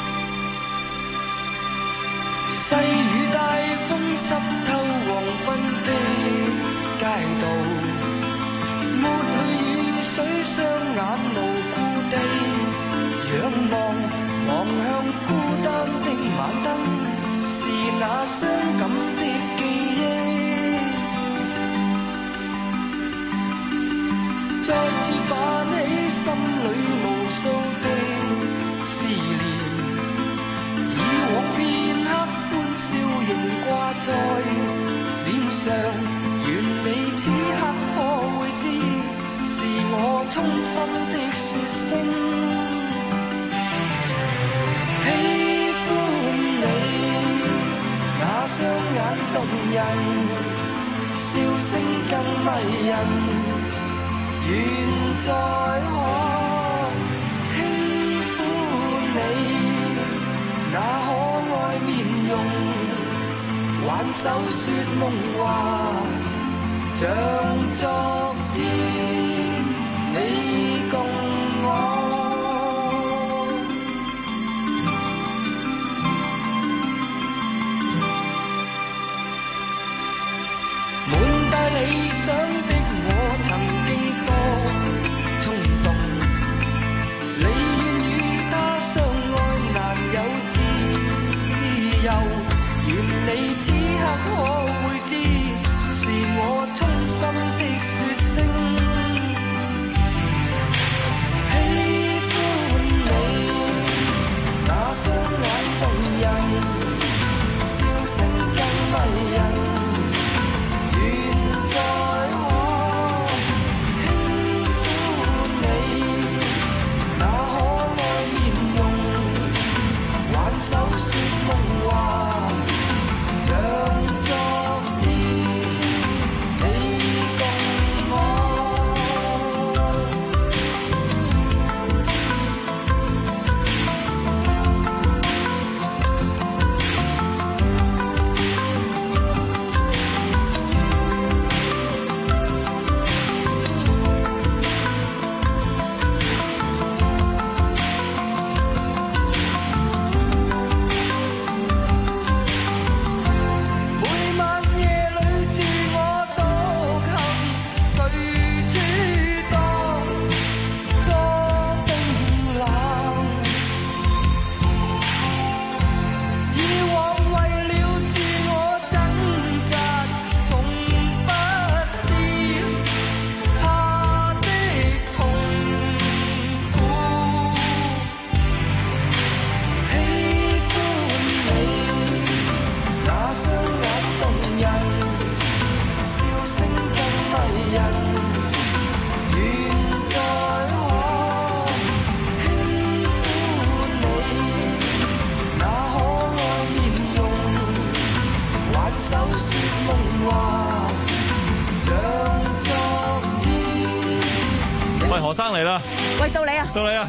細雨大風濕透黃昏的街道，抹去雨水雙眼無故地仰望，望向孤單的晚燈，是那傷感的記憶，再次泛起心裏無數的思念，以往片刻歡笑仍掛在臉上，願你此刻可會知，是我衷心的說聲喜歡你，那雙眼動人，笑聲更迷人，願再可輕撫你，那可愛面容，挽手說夢話，像昨天你共我。滿帶理想的我曾經多衝動，你願與他相愛難有自由，願你此刻可會知，是我衷心的說聲喜歡你，那雙眼動人，笑聲更迷人，再可輕撫你，那可愛面容，挽手說夢話，像昨天你共我。每晚夜裏自我獨行，隨處蕩，多冰冷。以往為了自我掙扎，從不知他的痛苦。喜歡你，那雙眼動人，笑聲更迷人，願再可輕撫你，那可愛面容，挽手說夢話，像昨天。 喂，何生嚟啦， 喂，到你啊！ 到你啊！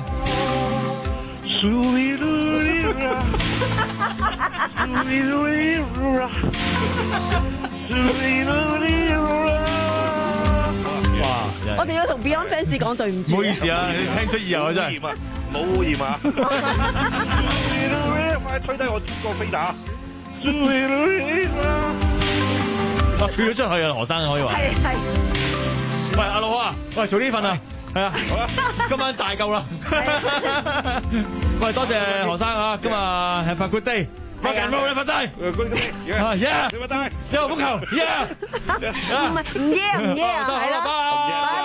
哇！ 我哋要同 Beyond fans 講對唔住。 唔好意思啊，你聽出意由啊真係。 冇污染啊！快吹低我個飛打！ 啊，跳咗出去啊，何生可以話。 係係。 喂，阿老啊，喂，早啲瞓啊，係啊，今晚大夠啦。喂，多謝何生啊，今日係 Have a good day。Rock and roll，你瞓低。 Good day，yeah，你瞓低。 有風球，yeah。 唔係唔耶唔耶啊，係啦。